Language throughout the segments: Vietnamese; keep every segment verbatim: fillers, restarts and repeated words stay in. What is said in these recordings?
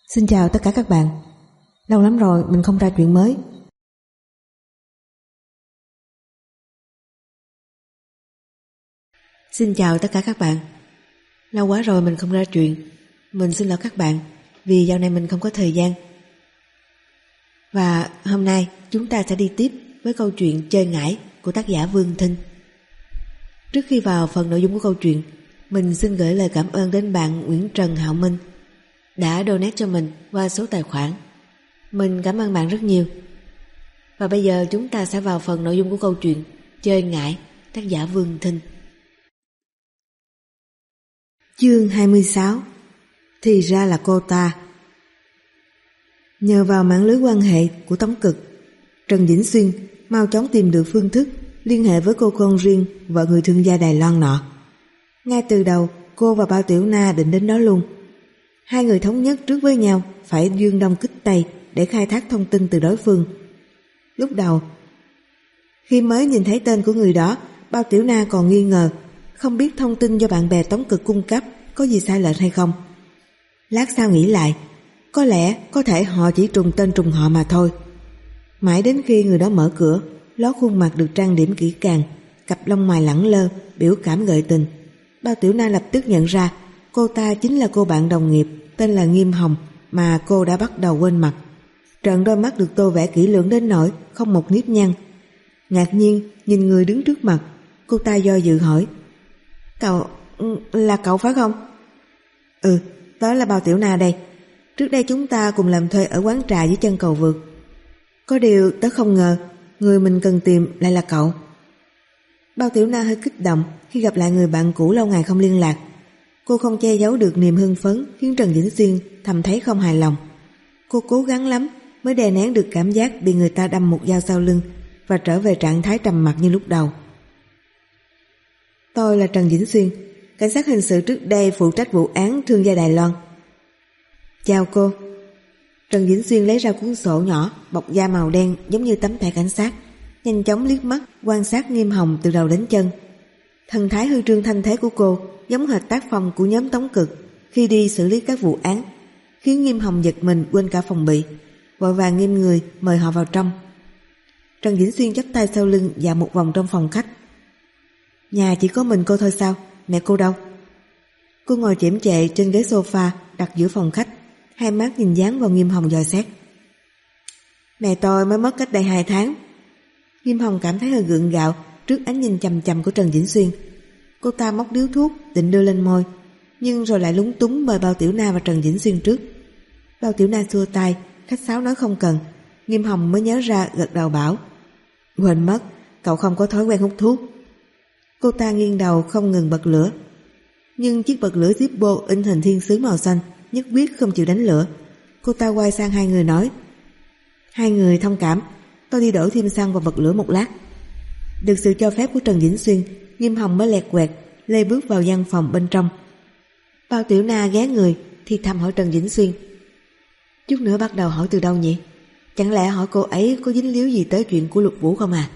Xin chào tất cả các bạn. Lâu lắm rồi mình không ra chuyện mới. Xin chào tất cả các bạn. Lâu quá rồi mình không ra chuyện. Mình xin lỗi các bạn vì dạo này mình không có thời gian. Và hôm nay chúng ta sẽ đi tiếp với câu chuyện Chơi Ngải của tác giả Vương Thinh. Trước khi vào phần nội dung của câu chuyện, mình xin gửi lời cảm ơn đến bạn Nguyễn Trần Hạo Minh đã donate cho mình qua số tài khoản. Mình cảm ơn bạn rất nhiều. Và bây giờ chúng ta sẽ vào phần nội dung của câu chuyện Chơi Ngải, tác giả Vương Thinh. Chương hai mươi sáu. Thì ra là cô ta. Nhờ vào mạng lưới quan hệ của Tống Cực, Trần Vĩnh Xuyên mau chóng tìm được phương thức liên hệ với cô con riêng vợ người thương gia Đài Loan nọ. Ngay từ đầu cô và Bao Tiểu Na định đến đó luôn. Hai người thống nhất trước với nhau phải dương đông kích tây để khai thác thông tin từ đối phương. Lúc đầu, khi mới nhìn thấy tên của người đó, Bao Tiểu Na còn nghi ngờ, không biết thông tin do bạn bè Tống Cực cung cấp có gì sai lệch hay không. Lát sau nghĩ lại, có lẽ có thể họ chỉ trùng tên trùng họ mà thôi. Mãi đến khi người đó mở cửa, lót khuôn mặt được trang điểm kỹ càng, cặp lông mày lẳng lơ, biểu cảm gợi tình, Bao Tiểu Na lập tức nhận ra cô ta chính là cô bạn đồng nghiệp tên là Nghiêm Hồng mà cô đã bắt đầu quên mặt. Trợn đôi mắt được tô vẽ kỹ lưỡng đến nỗi không một nếp nhăn. Ngạc nhiên nhìn người đứng trước mặt, cô ta do dự hỏi: Cậu, là cậu phải không? Ừ, tớ là Bao Tiểu Na đây. Trước đây chúng ta cùng làm thuê ở quán trà dưới chân cầu vượt. Có điều tớ không ngờ người mình cần tìm lại là cậu. Bao Tiểu Na hơi kích động khi gặp lại người bạn cũ lâu ngày không liên lạc. Cô không che giấu được niềm hưng phấn khiến Trần Vĩnh Xuyên thầm thấy không hài lòng. Cô cố gắng lắm mới đè nén được cảm giác bị người ta đâm một dao sau lưng và trở về trạng thái trầm mặc như lúc đầu. Tôi là Trần Vĩnh Xuyên, cảnh sát hình sự trước đây phụ trách vụ án thương gia Đài Loan. Chào cô. Trần Vĩnh Xuyên lấy ra cuốn sổ nhỏ bọc da màu đen giống như tấm thẻ cảnh sát, nhanh chóng liếc mắt quan sát Nghiêm Hồng từ đầu đến chân. Thần thái hư trương thanh thế của cô giống hệt tác phong của nhóm Tống Cực khi đi xử lý các vụ án, khiến Nghiêm Hồng giật mình quên cả phòng bị, vội vàng nghiêm người mời họ vào trong. Trần Vĩnh Xuyên chắp tay sau lưng dạo một vòng trong phòng khách. Nhà chỉ có mình cô thôi sao? Mẹ cô đâu? Cô ngồi chễm chệ trên ghế sofa đặt giữa phòng khách, hai mắt nhìn dán vào Nghiêm Hồng dò xét. Mẹ tôi mới mất cách đây hai tháng. Nghiêm Hồng cảm thấy hơi gượng gạo trước ánh nhìn chằm chằm của Trần Vĩnh Xuyên. Cô ta móc điếu thuốc định đưa lên môi, nhưng rồi lại lúng túng mời Bao Tiểu Na và Trần Vĩnh Xuyên trước. Bao Tiểu Na xua tay, khách sáo nói không cần. Nghiêm Hồng mới nhớ ra gật đầu bảo: Quên mất, cậu không có thói quen hút thuốc. Cô ta nghiêng đầu không ngừng bật lửa, nhưng chiếc bật lửa Zippo in hình thiên sứ màu xanh nhất quyết không chịu đánh lửa. Cô ta quay sang hai người nói: Hai người thông cảm, tôi đi đổ thêm xăng vào bật lửa một lát. Được sự cho phép của Trần Vĩnh Xuyên, Nghiêm Hồng mới lẹt quẹt lê bước vào gian phòng bên trong. Bao Tiểu Na ghé người thì thầm hỏi Trần Vĩnh Xuyên: Chút nữa bắt đầu hỏi từ đâu nhỉ? Chẳng lẽ hỏi cô ấy có dính líu gì tới chuyện của Lục Vũ không à?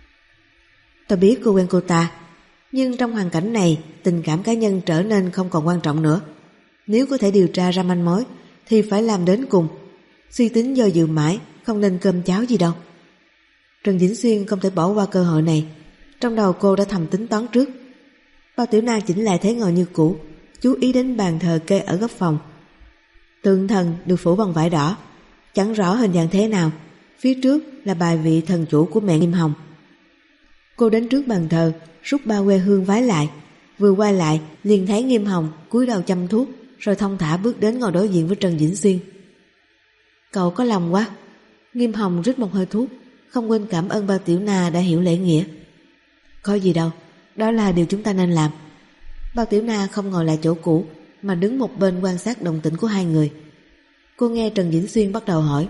Tôi biết cô quen cô ta, nhưng trong hoàn cảnh này tình cảm cá nhân trở nên không còn quan trọng nữa. Nếu có thể điều tra ra manh mối thì phải làm đến cùng. Suy tính do dự mãi không nên cơm cháo gì đâu. Trần Vĩnh Xuyên không thể bỏ qua cơ hội này. Trong đầu cô đã thầm tính toán trước. Bao Tiểu Na chỉnh lại thế ngồi như cũ, chú ý đến bàn thờ kê ở góc phòng. Tượng thần được phủ bằng vải đỏ, chẳng rõ hình dạng thế nào. Phía trước là bài vị thần chủ của mẹ Nghiêm Hồng. Cô đến trước bàn thờ, rút bao que hương vái lại. Vừa quay lại liền thấy Nghiêm Hồng cúi đầu chăm thuốc, rồi thong thả bước đến ngồi đối diện với Trần Vĩnh Xuyên. Cậu có lòng quá. Nghiêm Hồng rít một hơi thuốc, không quên cảm ơn Bao Tiểu Na đã hiểu lễ nghĩa. Có gì đâu, đó là điều chúng ta nên làm. Bao Tiểu Na không ngồi lại chỗ cũ mà đứng một bên quan sát động tĩnh của hai người. Cô nghe Trần Vĩnh Xuyên bắt đầu hỏi: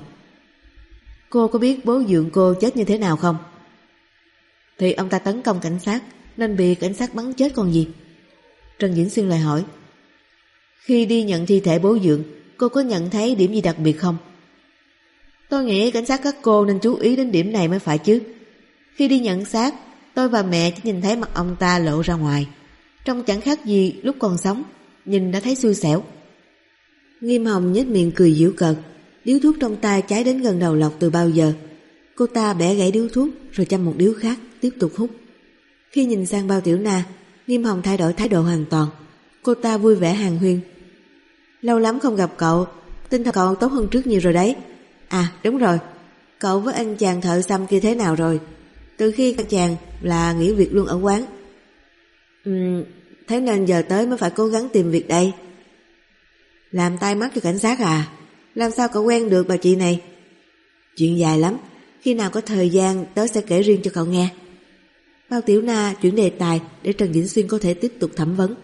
Cô có biết bố dượng cô chết như thế nào không? Thì ông ta tấn công cảnh sát nên bị cảnh sát bắn chết còn gì. Trần Vĩnh Xuyên lại hỏi: Khi đi nhận thi thể bố dượng, cô có nhận thấy điểm gì đặc biệt không? Tôi nghĩ cảnh sát các cô nên chú ý đến điểm này mới phải chứ. Khi đi nhận xác, tôi và mẹ chỉ nhìn thấy mặt ông ta lộ ra ngoài, trông chẳng khác gì lúc còn sống, nhìn đã thấy xui xẻo. Nghiêm Hồng nhếch miệng cười giễu cợt. Điếu thuốc trong tay cháy đến gần đầu Lộc từ bao giờ. Cô ta bẻ gãy điếu thuốc rồi châm một điếu khác, tiếp tục hút. Khi nhìn sang Bao Tiểu Na, Nghiêm Hồng thay đổi thái độ hoàn toàn. Cô ta vui vẻ hàn huyên. Lâu lắm không gặp cậu, tinh thần cậu tốt hơn trước nhiều rồi đấy. À đúng rồi, cậu với anh chàng thợ xăm kia thế nào rồi? Từ khi anh chàng là nghỉ việc luôn ở quán. Ừm, thế nên giờ tới mới phải cố gắng tìm việc đây. Làm tai mắt cho cảnh sát à? Làm sao cậu quen được bà chị này? Chuyện dài lắm, khi nào có thời gian tớ sẽ kể riêng cho cậu nghe. Bao Tiểu Na chuyển đề tài để Trần Vĩnh Xuyên có thể tiếp tục thẩm vấn.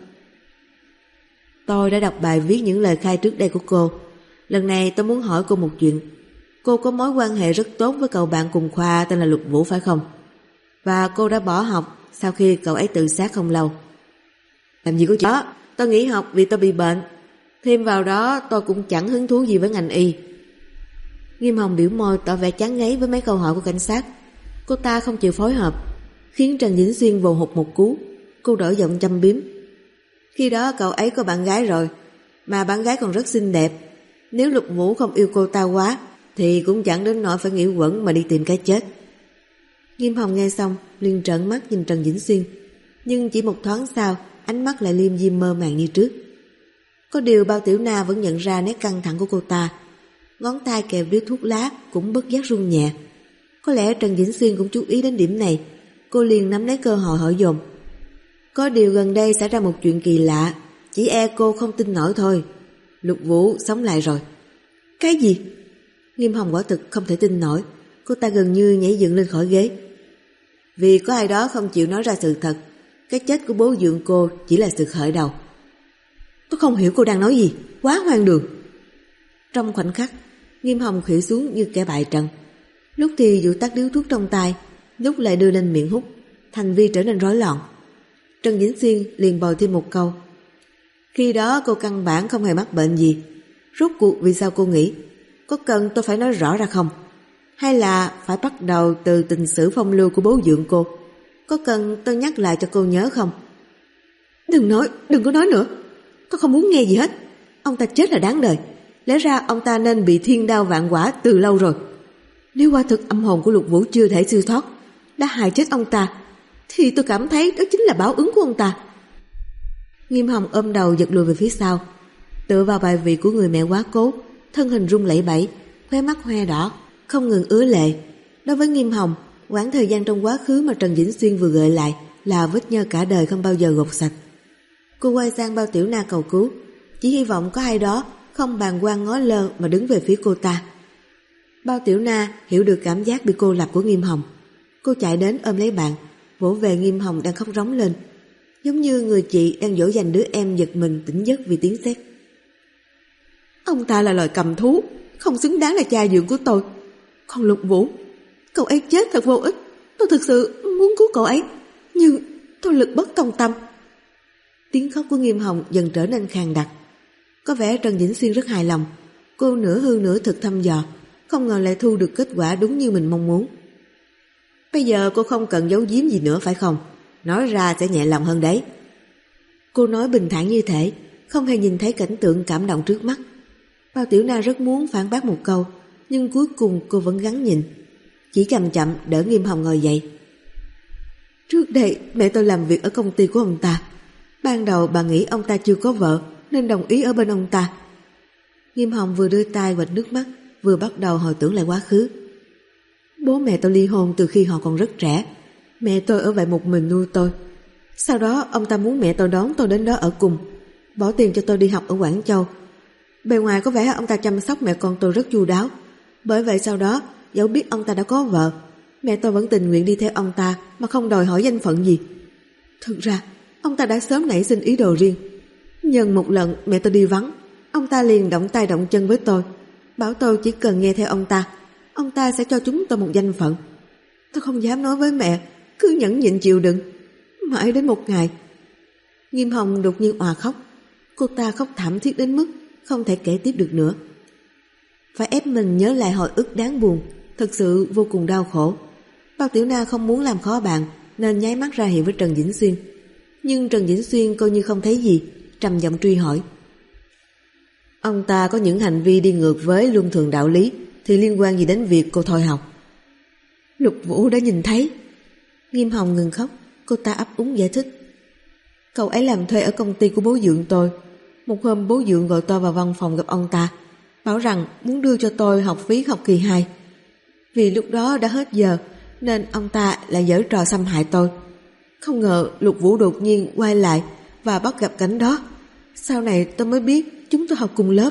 Tôi đã đọc bài viết những lời khai trước đây của cô. Lần này tôi muốn hỏi cô một chuyện. Cô có mối quan hệ rất tốt với cậu bạn cùng khoa tên là Lục Vũ phải không? Và cô đã bỏ học sau khi cậu ấy tự sát không lâu. Làm gì có chuyện đó, tôi nghỉ học vì tôi bị bệnh. Thêm vào đó tôi cũng chẳng hứng thú gì với ngành y. Nghiêm Hồng biểu môi tỏ vẻ chán ngấy với mấy câu hỏi của cảnh sát. Cô ta không chịu phối hợp, khiến Trần Vĩnh Xuyên vồ hụt một cú. Cô đổi giọng châm biếm. Khi đó cậu ấy có bạn gái rồi, mà bạn gái còn rất xinh đẹp. Nếu Lục Vũ không yêu cô ta quá thì cũng chẳng đến nỗi phải nghĩ quẩn mà đi tìm cái chết. Nghiêm Hồng nghe xong liền trợn mắt nhìn Trần Vĩnh Xuyên, nhưng chỉ một thoáng sau ánh mắt lại liêm diêm mơ màng như trước. Có điều Bao Tiểu Na vẫn nhận ra nét căng thẳng của cô ta. Ngón tay kẹp điếu thuốc lá cũng bất giác run nhẹ. Có lẽ Trần Vĩnh Xuyên cũng chú ý đến điểm này. Cô liền nắm lấy cơ hội hỏi dồn. Có điều gần đây xảy ra một chuyện kỳ lạ, chỉ e cô không tin nổi thôi. Lục Vũ sống lại rồi. Cái gì? Nghiêm Hồng quả thực không thể tin nổi. Cô ta gần như nhảy dựng lên khỏi ghế. Vì có ai đó không chịu nói ra sự thật. Cái chết của bố dượng cô chỉ là sự khởi đầu. Tôi không hiểu cô đang nói gì, quá hoang đường. Trong khoảnh khắc, Nghiêm Hồng khuỵu xuống như kẻ bại trận. Lúc thì dụ tắt điếu thuốc trong tay, lúc lại đưa lên miệng hút, thành vi trở nên rối loạn. Trần Vĩnh Xuyên liền bồi thêm một câu. Khi đó cô căn bản không hề mắc bệnh gì. Rốt cuộc vì sao cô nghĩ? Có cần tôi phải nói rõ ra không? Hay là phải bắt đầu từ tình sử phong lưu của bố dượng cô? Có cần tôi nhắc lại cho cô nhớ không? Đừng nói, đừng có nói nữa. Tôi không muốn nghe gì hết. Ông ta chết là đáng đời. Lẽ ra ông ta nên bị thiên đao vạn quả từ lâu rồi. Nếu quả thực âm hồn của Lục Vũ chưa thể siêu thoát, đã hại chết ông ta, thì tôi cảm thấy đó chính là báo ứng của ông ta. Nghiêm Hồng ôm đầu giật lùi về phía sau, tựa vào bài vị của người mẹ quá cố, thân hình run lẩy bẩy, khóe mắt hoe đỏ, không ngừng ứa lệ. Đối với Nghiêm Hồng, quãng thời gian trong quá khứ mà Trần Vĩnh Xuyên vừa gợi lại là vết nhơ cả đời không bao giờ gột sạch. Cô quay sang Bao Tiểu Na cầu cứu, chỉ hy vọng có ai đó không bàng quan ngó lơ mà đứng về phía cô ta. Bao Tiểu Na hiểu được cảm giác bị cô lập của Nghiêm Hồng. Cô chạy đến ôm lấy bạn, vỗ về Nghiêm Hồng đang khóc rống lên, giống như người chị đang dỗ dành đứa em giật mình tỉnh giấc vì tiếng sét. Ông ta là loài cầm thú, không xứng đáng là cha dượng của tôi. Còn Lục Vũ, cậu ấy chết thật vô ích. Tôi thực sự muốn cứu cậu ấy, nhưng tôi lực bất tòng tâm. Tiếng khóc của Nghiêm Hồng dần trở nên khàn đặc. Có vẻ Trần Vĩnh Xuyên rất hài lòng. Cô nửa hư nửa thực thăm dò, không ngờ lại thu được kết quả đúng như mình mong muốn. Bây giờ cô không cần giấu giếm gì nữa phải không? Nói ra sẽ nhẹ lòng hơn đấy. Cô nói bình thản như thể không hề nhìn thấy cảnh tượng cảm động trước mắt. Bao Tiểu Na rất muốn phản bác một câu, nhưng cuối cùng cô vẫn gắng nhịn, chỉ chậm chậm đỡ Nghiêm Hồng ngồi dậy. Trước đây mẹ tôi làm việc ở công ty của ông ta. Ban đầu bà nghĩ ông ta chưa có vợ nên đồng ý ở bên ông ta. Nghiêm Hồng vừa đưa tay quệt nước mắt, vừa bắt đầu hồi tưởng lại quá khứ. Bố mẹ tôi ly hôn từ khi họ còn rất trẻ. Mẹ tôi ở vậy một mình nuôi tôi. Sau đó ông ta muốn mẹ tôi đón tôi đến đó ở cùng, bỏ tiền cho tôi đi học ở Quảng Châu. Bề ngoài có vẻ ông ta chăm sóc mẹ con tôi rất chu đáo. Bởi vậy sau đó, dẫu biết ông ta đã có vợ, mẹ tôi vẫn tình nguyện đi theo ông ta mà không đòi hỏi danh phận gì. Thực ra ông ta đã sớm nảy sinh ý đồ riêng. Nhân một lần mẹ tôi đi vắng, ông ta liền động tay động chân với tôi, bảo tôi chỉ cần nghe theo ông ta, ông ta sẽ cho chúng tôi một danh phận. Tôi không dám nói với mẹ, cứ nhẫn nhịn chịu đựng. Mãi đến một ngày, Nghiêm Hồng đột nhiên òa khóc. Cô ta khóc thảm thiết đến mức không thể kể tiếp được nữa. Phải ép mình nhớ lại hồi ức đáng buồn, thật sự vô cùng đau khổ. Bao Tiểu Na không muốn làm khó bạn nên nháy mắt ra hiệu với Trần Vĩnh Xuyên. Nhưng Trần Vĩnh Xuyên coi như không thấy gì, trầm giọng truy hỏi. Ông ta có những hành vi đi ngược với luân thường đạo lý thì liên quan gì đến việc cô thôi học? Lục Vũ đã nhìn thấy. Nghiêm Hồng ngừng khóc, cô ta ấp úng giải thích. Cậu ấy làm thuê ở công ty của bố dượng tôi. Một hôm bố dượng gọi tôi vào văn phòng gặp ông ta, bảo rằng muốn đưa cho tôi học phí học kỳ hai. Vì lúc đó đã hết giờ nên ông ta lại giở trò xâm hại tôi. Không ngờ Lục Vũ đột nhiên quay lại và bắt gặp cảnh đó. Sau này tôi mới biết chúng tôi học cùng lớp.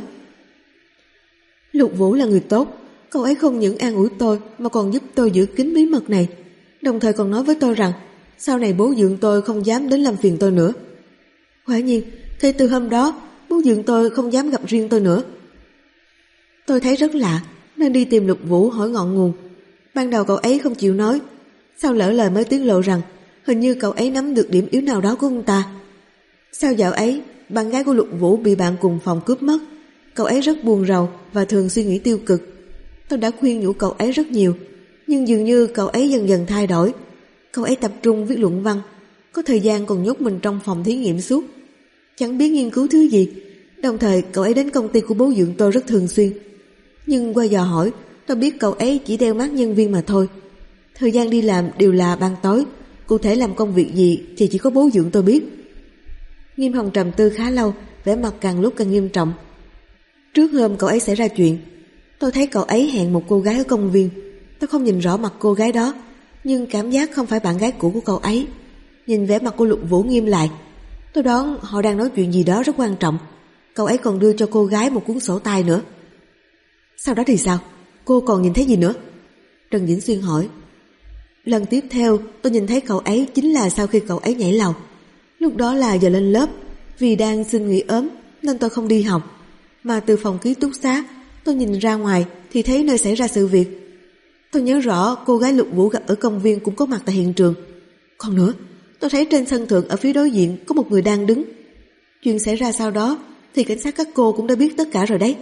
Lục Vũ là người tốt, cậu ấy không những an ủi tôi mà còn giúp tôi giữ kín bí mật này, đồng thời còn nói với tôi rằng sau này bố dượng tôi không dám đến làm phiền tôi nữa. Quả nhiên, thì từ hôm đó bố dượng tôi không dám gặp riêng tôi nữa. Tôi thấy rất lạ nên đi tìm Lục Vũ hỏi ngọn nguồn. Ban đầu cậu ấy không chịu nói, sau lỡ lời mới tiết lộ rằng hình như cậu ấy nắm được điểm yếu nào đó của ông ta. Sau dạo ấy, bạn gái của Lục Vũ bị bạn cùng phòng cướp mất. Cậu ấy rất buồn rầu và thường suy nghĩ tiêu cực. Tôi đã khuyên nhủ cậu ấy rất nhiều, nhưng dường như cậu ấy dần dần thay đổi. Cậu ấy tập trung viết luận văn, có thời gian còn nhốt mình trong phòng thí nghiệm suốt, chẳng biết nghiên cứu thứ gì. Đồng thời cậu ấy đến công ty của bố dượng tôi rất thường xuyên. Nhưng qua dò hỏi, tôi biết cậu ấy chỉ đeo mắt nhân viên mà thôi. Thời gian đi làm đều là ban tối, cụ thể làm công việc gì thì chỉ có bố dượng tôi biết. Nghiêm Hồng trầm tư khá lâu, vẻ mặt càng lúc càng nghiêm trọng. Trước hôm cậu ấy xảy ra chuyện, tôi thấy cậu ấy hẹn một cô gái ở công viên. Tôi không nhìn rõ mặt cô gái đó, nhưng cảm giác không phải bạn gái cũ của cậu ấy. Nhìn vẻ mặt của Lục Vũ nghiêm lại, tôi đoán họ đang nói chuyện gì đó rất quan trọng. Cậu ấy còn đưa cho cô gái một cuốn sổ tay nữa. Sau đó thì sao? Cô còn nhìn thấy gì nữa? Trần Vĩnh Xuyên hỏi. Lần tiếp theo tôi nhìn thấy cậu ấy chính là sau khi cậu ấy nhảy lầu. Lúc đó là giờ lên lớp, vì đang xin nghỉ ốm nên tôi không đi học. Mà từ phòng ký túc xá tôi nhìn ra ngoài thì thấy nơi xảy ra sự việc. Tôi nhớ rõ cô gái Lục Vũ gặp ở công viên cũng có mặt tại hiện trường. Còn nữa, tôi thấy trên sân thượng ở phía đối diện có một người đang đứng. Chuyện xảy ra sau đó thì cảnh sát các cô cũng đã biết tất cả rồi đấy.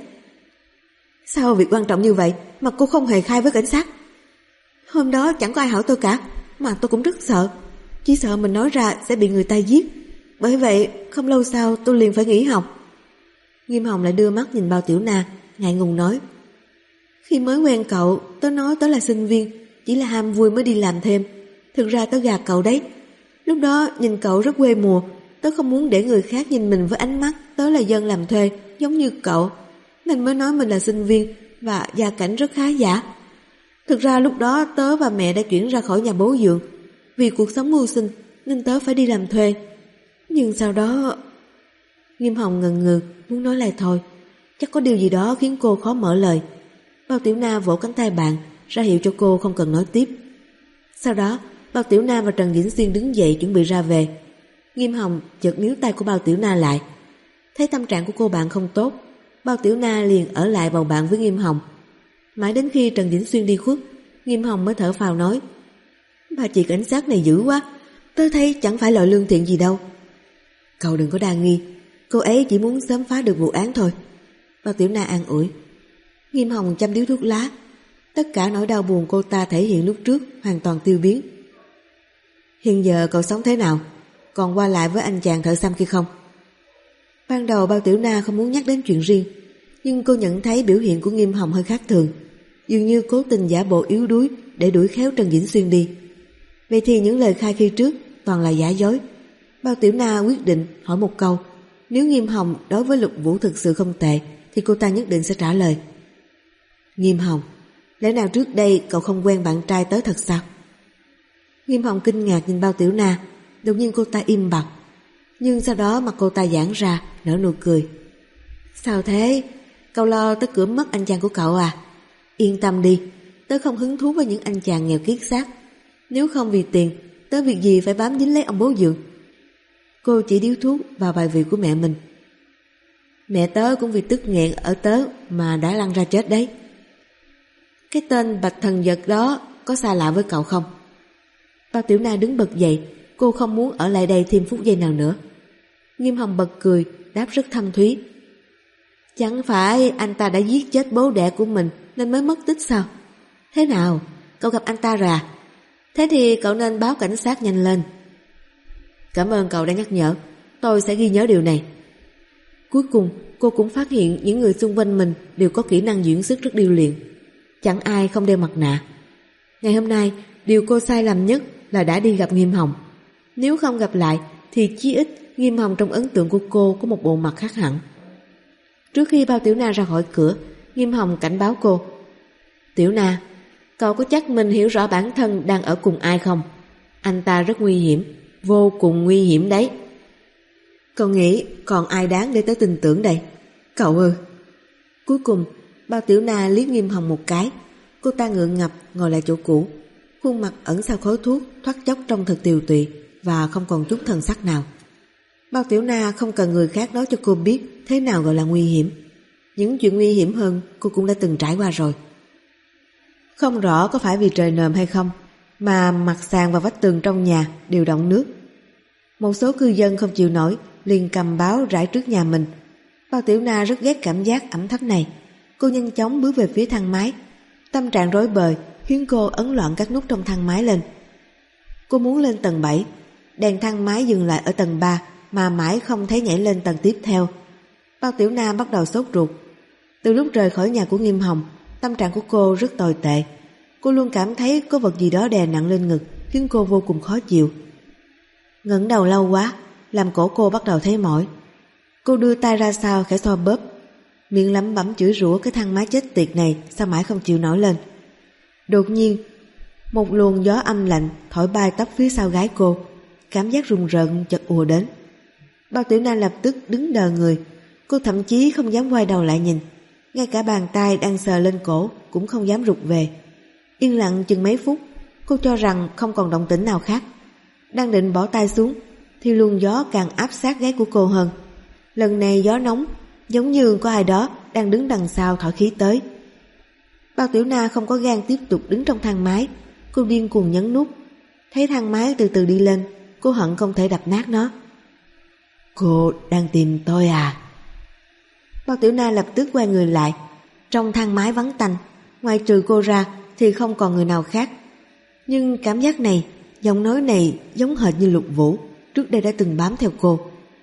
Sao việc quan trọng như vậy mà cô không hề khai với cảnh sát? Hôm đó chẳng có ai hỏi tôi cả, mà tôi cũng rất sợ. Chỉ sợ mình nói ra sẽ bị người ta giết. Bởi vậy không lâu sau tôi liền phải nghỉ học. Nghiêm Hồng lại đưa mắt nhìn Bao Tiểu Na, ngại ngùng nói. Khi mới quen cậu, tớ nói tớ là sinh viên, chỉ là ham vui mới đi làm thêm. Thực ra tớ gạt cậu đấy. Lúc đó nhìn cậu rất quê mùa, tớ không muốn để người khác nhìn mình với ánh mắt tớ là dân làm thuê giống như cậu, nên mới nói mình là sinh viên và gia cảnh rất khá giả. Thực ra lúc đó tớ và mẹ đã chuyển ra khỏi nhà bố dượng. Vì cuộc sống mưu sinh nên tớ phải đi làm thuê. Nhưng sau đó... Nghiêm Hồng ngần ngừ muốn nói lại thôi. Chắc có điều gì đó khiến cô khó mở lời. Bao Tiểu Na vỗ cánh tay bạn, ra hiệu cho cô không cần nói tiếp. Sau đó Bao Tiểu Na và Trần Vĩnh Xuyên đứng dậy chuẩn bị ra về. Nghiêm Hồng chợt níu tay của Bao Tiểu Na lại. Thấy tâm trạng của cô bạn không tốt, Bao Tiểu Na liền ở lại bầu bạn với Nghiêm Hồng. Mãi đến khi Trần Vĩnh Xuyên đi khuất, Nghiêm Hồng mới thở phào nói. Bà chị cảnh sát này dữ quá, tớ thấy chẳng phải loại lương thiện gì đâu. Cậu đừng có đa nghi, cô ấy chỉ muốn sớm phá được vụ án thôi. Bao Tiểu Na an ủi. Nghiêm Hồng châm điếu thuốc lá. Tất cả nỗi đau buồn cô ta thể hiện lúc trước hoàn toàn tiêu biến. Hiện giờ cậu sống thế nào? Còn qua lại với anh chàng thợ xăm kia không? Ban đầu Bao Tiểu Na không muốn nhắc đến chuyện riêng, nhưng cô nhận thấy biểu hiện của Nghiêm Hồng hơi khác thường, dường như cố tình giả bộ yếu đuối để đuổi khéo Trần Vĩnh Xuyên đi. Vậy thì những lời khai khi trước toàn là giả dối. Bao Tiểu Na quyết định hỏi một câu. Nếu Nghiêm Hồng đối với Lục Vũ thực sự không tệ thì cô ta nhất định sẽ trả lời. Nghiêm Hồng, lẽ nào trước đây cậu không quen bạn trai tớ thật sao? Nghiêm Hồng kinh ngạc nhìn Bao Tiểu Na. Đột nhiên cô ta im bặt, nhưng sau đó mặt cô ta giãn ra, nở nụ cười. Sao thế? Cậu lo tớ cưỡng mất anh chàng của cậu à? Yên tâm đi, tớ không hứng thú với những anh chàng nghèo kiết xác. Nếu không vì tiền, tớ việc gì phải bám dính lấy ông bố dượng. Cô chỉ điếu thuốc vào bài vị của mẹ mình. Mẹ tớ cũng vì tức nghẹn ở tớ mà đã lăn ra chết đấy. Cái tên Bạch Thần Vật đó có xa lạ với cậu không? Bao Tiểu Na đứng bật dậy, cô không muốn ở lại đây thêm phút giây nào nữa. Nghiêm Hồng bật cười, đáp rất thâm thúy. Chẳng phải anh ta đã giết chết bố đẻ của mình nên mới mất tích sao? Thế nào, cậu gặp anh ta rồi à? Thế thì cậu nên báo cảnh sát nhanh lên. Cảm ơn cậu đã nhắc nhở, tôi sẽ ghi nhớ điều này. Cuối cùng cô cũng phát hiện những người xung quanh mình đều có kỹ năng diễn xuất rất điêu luyện. Chẳng ai không đeo mặt nạ. Ngày hôm nay, điều cô sai lầm nhất là đã đi gặp Nghiêm Hồng. Nếu không gặp lại thì chí ít Nghiêm Hồng trong ấn tượng của cô có một bộ mặt khác hẳn. Trước khi Bao Tiểu Na ra khỏi cửa, Nghiêm Hồng cảnh báo cô: Tiểu Na, cậu có chắc mình hiểu rõ bản thân đang ở cùng ai không? Anh ta rất nguy hiểm, vô cùng nguy hiểm đấy. Cậu nghĩ còn ai đáng để tới tin tưởng đây? Cậu ư? Cuối cùng Bao Tiểu Na liếc Nghiêm Hồng một cái. Cô ta ngượng ngập ngồi lại chỗ cũ, khuôn mặt ẩn sau khói thuốc thoát chốc trông thật tiều tụy và không còn chút thần sắc nào. Bao Tiểu Na không cần người khác nói cho cô biết thế nào gọi là nguy hiểm. Những chuyện nguy hiểm hơn cô cũng đã từng trải qua rồi. Không rõ có phải vì trời nồm hay không mà mặt sàn và vách tường trong nhà đều đọng nước. Một số cư dân không chịu nổi liền cầm báo rải trước nhà mình. Bao Tiểu Na rất ghét cảm giác ẩm thấp này. Cô nhanh chóng bước về phía thang máy. Tâm trạng rối bời khiến cô ấn loạn các nút trong thang máy lên. Cô muốn lên tầng bảy. Đèn thang máy dừng lại ở tầng ba mà mãi không thấy nhảy lên tầng tiếp theo. Bao Tiểu Na bắt đầu sốt ruột. Từ lúc rời khỏi nhà của Nghiêm Hồng, tâm trạng của cô rất tồi tệ. Cô luôn cảm thấy có vật gì đó đè nặng lên ngực, khiến cô vô cùng khó chịu. Ngẩng đầu lâu quá, làm cổ cô bắt đầu thấy mỏi. Cô đưa tay ra sau khẽ xoa bóp, miệng lẩm bẩm chửi rủa cái thang máy chết tiệt này sao mãi không chịu nổi lên. Đột nhiên, một luồng gió âm lạnh thổi bay tóc phía sau gái cô, cảm giác rùng rợn chợt ùa đến. Bao Tiểu Na lập tức đứng đờ người, cô thậm chí không dám quay đầu lại nhìn, ngay cả bàn tay đang sờ lên cổ cũng không dám rụt về. Yên lặng chừng mấy phút, cô cho rằng không còn động tĩnh nào khác. Đang định bỏ tay xuống thì luồng gió càng áp sát gáy của cô hơn. Lần này gió nóng, giống như có ai đó đang đứng đằng sau thổi khí tới. Bao Tiểu Na không có gan tiếp tục đứng trong thang máy. Cô điên cuồng nhấn nút. Thấy thang máy từ từ đi lên, cô hận không thể đập nát nó. Cô đang tìm tôi à? Bao Tiểu Na lập tức quay người lại. Trong thang máy vắng tanh, ngoài trừ cô ra thì không còn người nào khác. Nhưng cảm giác này, giọng nói này giống hệt như Lục Vũ trước đây đã từng bám theo cô.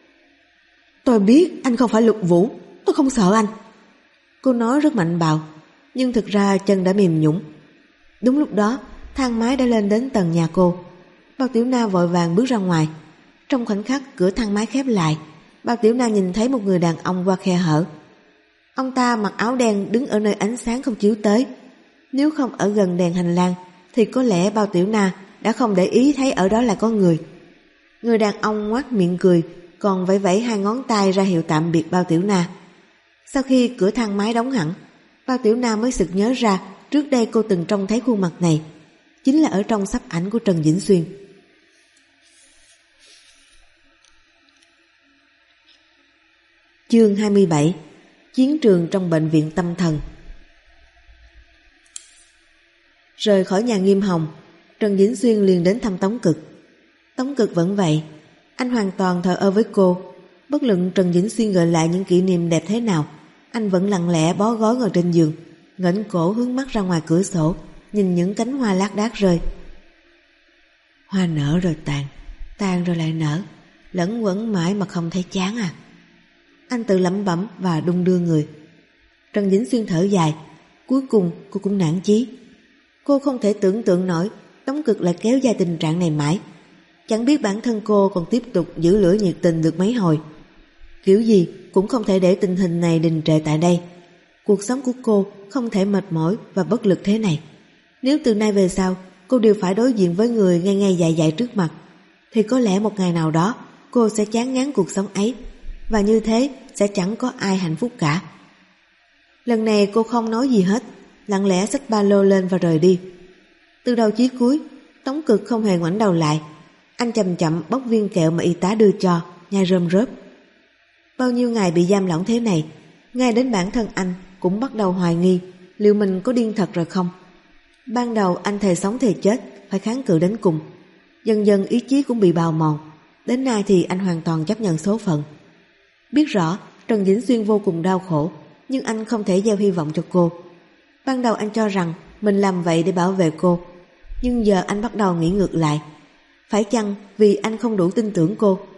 Tôi biết anh không phải Lục Vũ, tôi không sợ anh. Cô nói rất mạnh bạo, nhưng thực ra chân đã mềm nhũn. Đúng lúc đó, thang máy đã lên đến tầng nhà cô. Bao Tiểu Na vội vàng bước ra ngoài. Trong khoảnh khắc cửa thang máy khép lại, Bao Tiểu Na nhìn thấy một người đàn ông qua khe hở. Ông ta mặc áo đen đứng ở nơi ánh sáng không chiếu tới. Nếu không ở gần đèn hành lang thì có lẽ Bao Tiểu Na đã không để ý thấy ở đó là có người. Người đàn ông ngoác miệng cười, còn vẫy vẫy hai ngón tay ra hiệu tạm biệt Bao Tiểu Na. Sau khi cửa thang máy đóng hẳn, Bao Tiểu Na mới sực nhớ ra trước đây cô từng trông thấy khuôn mặt này, chính là ở trong sắp ảnh của Trần Vĩnh Xuyên. Chương hai mươi bảy. Chiến trường trong bệnh viện tâm thần. Rời khỏi nhà Nghiêm Hồng, Trần Vĩnh Xuyên liền đến thăm Tống Cực. Tống Cực vẫn vậy, anh hoàn toàn thờ ơ với cô. Bất luận Trần Vĩnh Xuyên gợi lại những kỷ niệm đẹp thế nào, anh vẫn lặng lẽ bó gối ngồi trên giường, ngẩng cổ hướng mắt ra ngoài cửa sổ, nhìn những cánh hoa lác đác rơi. Hoa nở rồi tàn, tàn rồi lại nở, lẫn quẩn mãi mà không thấy chán à. Anh tự lẩm bẩm và đung đưa người. Trần Vĩnh Xuyên thở dài. Cuối cùng cô cũng nản chí. Cô không thể tưởng tượng nổi Tống Cực lại kéo dài tình trạng này mãi. Chẳng biết bản thân cô còn tiếp tục giữ lửa nhiệt tình được mấy hồi. Kiểu gì cũng không thể để tình hình này đình trệ tại đây. Cuộc sống của cô không thể mệt mỏi và bất lực thế này. Nếu từ nay về sau cô đều phải đối diện với người ngay ngay dại dại trước mặt, thì có lẽ một ngày nào đó cô sẽ chán ngán cuộc sống ấy, và như thế sẽ chẳng có ai hạnh phúc cả. Lần này cô không nói gì hết, lặng lẽ xách ba lô lên và rời đi. Từ đầu chí cuối, Tống Cực không hề ngoảnh đầu lại. Anh chậm chậm bóc viên kẹo mà y tá đưa cho, nhai rơm rớp. Bao nhiêu ngày bị giam lỏng thế này, ngay đến bản thân anh cũng bắt đầu hoài nghi liệu mình có điên thật rồi không. Ban đầu anh thề sống thề chết, phải kháng cự đến cùng. Dần dần ý chí cũng bị bào mòn. Đến nay thì anh hoàn toàn chấp nhận số phận. Biết rõ Trần Vĩnh Xuyên vô cùng đau khổ, nhưng anh không thể gieo hy vọng cho cô. Ban đầu anh cho rằng mình làm vậy để bảo vệ cô, nhưng giờ anh bắt đầu nghĩ ngược lại. Phải chăng vì anh không đủ tin tưởng cô?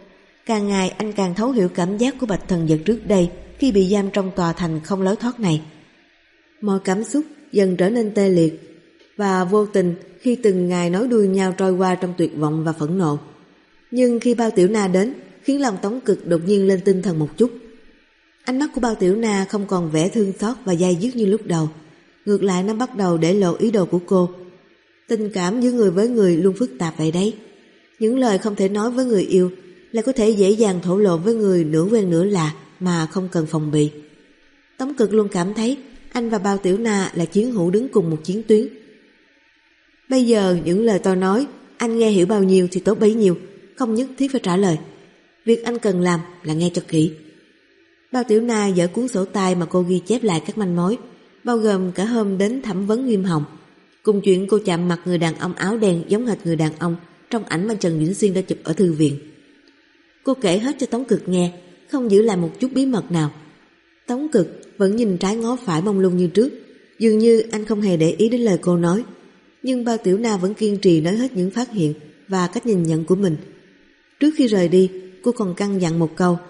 Càng ngày anh càng thấu hiểu cảm giác của Bạch Thần Dật trước đây khi bị giam trong tòa thành không lối thoát này. Mọi cảm xúc dần trở nên tê liệt, và vô tình khi từng ngày nối đuôi nhau trôi qua trong tuyệt vọng và phẫn nộ. Nhưng khi Bao Tiểu Na đến, khiến lòng Tống Cực đột nhiên lên tinh thần một chút. Ánh mắt của Bao Tiểu Na không còn vẻ thương xót và dai dứt như lúc đầu, ngược lại nó bắt đầu để lộ ý đồ của cô. Tình cảm giữa người với người luôn phức tạp vậy đấy. Những lời không thể nói với người yêu là có thể dễ dàng thổ lộ với người nửa quen nửa lạ mà không cần phòng bị. Tống Cực luôn cảm thấy anh và Bao Tiểu Na là chiến hữu đứng cùng một chiến tuyến. Bây giờ những lời tôi nói, anh nghe hiểu bao nhiêu thì tốt bấy nhiêu, không nhất thiết phải trả lời. Việc anh cần làm là nghe cho kỹ. Bao Tiểu Na dở cuốn sổ tay mà cô ghi chép lại các manh mối, bao gồm cả hôm đến thẩm vấn Nghiêm Hồng, cùng chuyện cô chạm mặt người đàn ông áo đen giống hệt người đàn ông trong ảnh mà Trần Vĩnh Xuyên đã chụp ở thư viện. Cô kể hết cho Tống Cực nghe, không giữ lại một chút bí mật nào. Tống Cực vẫn nhìn trái ngó phải mông lung như trước, dường như anh không hề để ý đến lời cô nói. Nhưng Bao Tiểu Na vẫn kiên trì nói hết những phát hiện và cách nhìn nhận của mình. Trước khi rời đi, cô còn căn dặn một câu: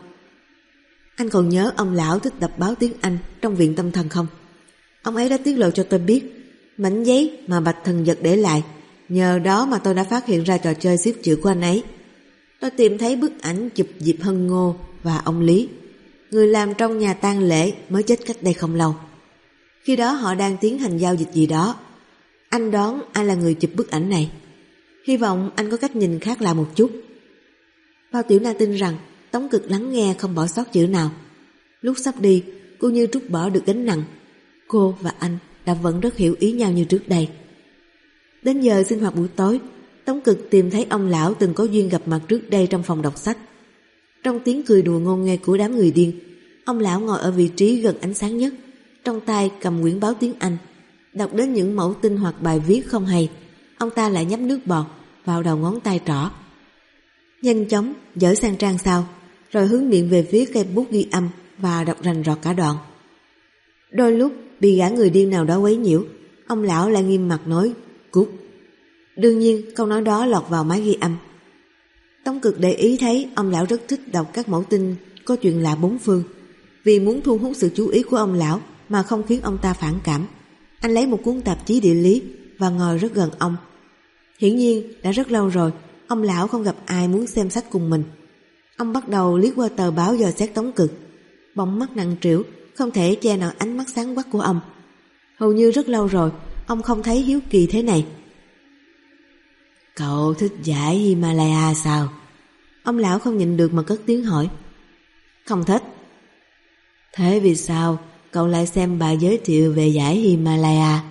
anh còn nhớ ông lão thích đọc báo tiếng Anh trong viện tâm thần không? Ông ấy đã tiết lộ cho tôi biết mảnh giấy mà Bạch Thần Dật để lại, nhờ đó mà tôi đã phát hiện ra trò chơi xếp chữ của anh ấy. Tôi tìm thấy bức ảnh chụp Diệp Hân Ngô và ông Lý, người làm trong nhà tang lễ mới chết cách đây không lâu. Khi đó họ đang tiến hành giao dịch gì đó. Anh đoán ai là người chụp bức ảnh này. Hy vọng anh có cách nhìn khác lạ một chút. Bao Tiểu Na tin rằng Tống Cực lắng nghe không bỏ sót chữ nào. Lúc sắp đi, cô như trút bỏ được gánh nặng. Cô và anh đã vẫn rất hiểu ý nhau như trước đây. Đến giờ sinh hoạt buổi tối, Tống Cực tìm thấy ông lão từng có duyên gặp mặt trước đây trong phòng đọc sách. Trong tiếng cười đùa ngôn nghê của đám người điên, ông lão ngồi ở vị trí gần ánh sáng nhất, trong tay cầm quyển báo tiếng Anh. Đọc đến những mẫu tin hoặc bài viết không hay, ông ta lại nhấp nước bọt vào đầu ngón tay trỏ. Nhanh chóng dở sang trang sau, rồi hướng miệng về phía cây bút ghi âm và đọc rành rọt cả đoạn. Đôi lúc bị gã người điên nào đó quấy nhiễu, ông lão lại nghiêm mặt nói cút. Đương nhiên câu nói đó lọt vào máy ghi âm. Tống Cực để ý thấy ông lão rất thích đọc các mẫu tin có chuyện lạ bốn phương. Vì muốn thu hút sự chú ý của ông lão mà không khiến ông ta phản cảm, anh lấy một cuốn tạp chí địa lý và ngồi rất gần ông. Hiển nhiên đã rất lâu rồi ông lão không gặp ai muốn xem sách cùng mình. Ông bắt đầu liếc qua tờ báo dò xét Tống Cực. Bóng mắt nặng trĩu không thể che nổi ánh mắt sáng quắc của ông. Hầu như rất lâu rồi ông không thấy hiếu kỳ thế này. Cậu thích giải Himalaya sao? Ông lão không nhịn được mà cất tiếng hỏi. Không thích. Thế vì sao cậu lại xem bài giới thiệu về giải Himalaya?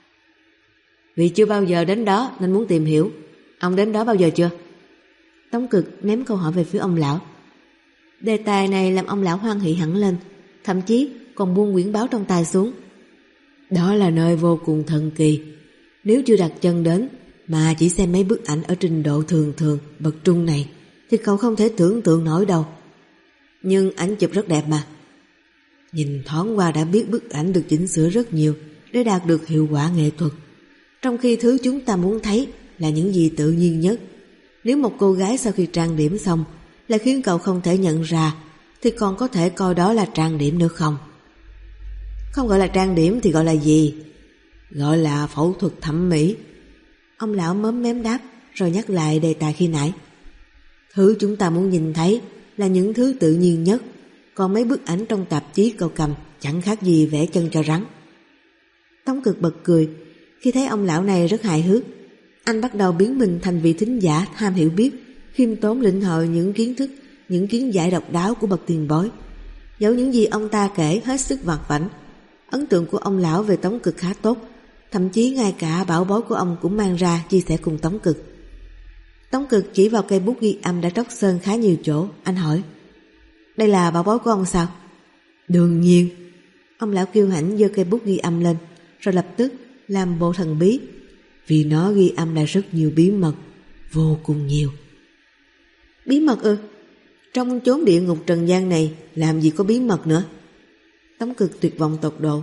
Vì chưa bao giờ đến đó nên muốn tìm hiểu. Ông đến đó bao giờ chưa? Tống Cực ném câu hỏi về phía ông lão. Đề tài này làm ông lão hoan hỉ hẳn lên, thậm chí còn buông quyển báo trong tay xuống. Đó là nơi vô cùng thần kỳ. Nếu chưa đặt chân đến mà chỉ xem mấy bức ảnh ở trình độ thường thường bậc trung này thì cậu không thể tưởng tượng nổi đâu. Nhưng ảnh chụp rất đẹp mà. Nhìn thoáng qua đã biết bức ảnh được chỉnh sửa rất nhiều để đạt được hiệu quả nghệ thuật, trong khi thứ chúng ta muốn thấy là những gì tự nhiên nhất. Nếu một cô gái sau khi trang điểm xong lại khiến cậu không thể nhận ra thì còn có thể coi đó là trang điểm nữa không? Không gọi là trang điểm thì gọi là gì? Gọi là phẫu thuật thẩm mỹ. Ông lão mớm mém đáp rồi nhắc lại đề tài khi nãy. Thứ chúng ta muốn nhìn thấy là những thứ tự nhiên nhất, còn mấy bức ảnh trong tạp chí cậu cầm chẳng khác gì vẽ chân cho rắn. Tống Cực bật cười khi thấy ông lão này rất hài hước. Anh bắt đầu biến mình thành vị thính giả ham hiểu biết, khiêm tốn lĩnh hội những kiến thức, những kiến giải độc đáo của bậc tiền bối. Dẫu những gì ông ta kể hết sức vặt vãnh, ấn tượng của ông lão về Tống Cực khá tốt, thậm chí ngay cả bảo bối của ông cũng mang ra chia sẻ cùng Tống Cực. Tống Cực chỉ vào cây bút ghi âm đã tróc sơn khá nhiều chỗ. Anh hỏi, đây là bảo bối của ông sao? Đương nhiên. Ông lão kiêu hãnh giơ cây bút ghi âm lên, rồi lập tức làm bộ thần bí, vì nó ghi âm lại rất nhiều bí mật, vô cùng nhiều. Bí mật ư? Trong chốn địa ngục trần gian này làm gì có bí mật nữa? Tống Cực tuyệt vọng tột độ.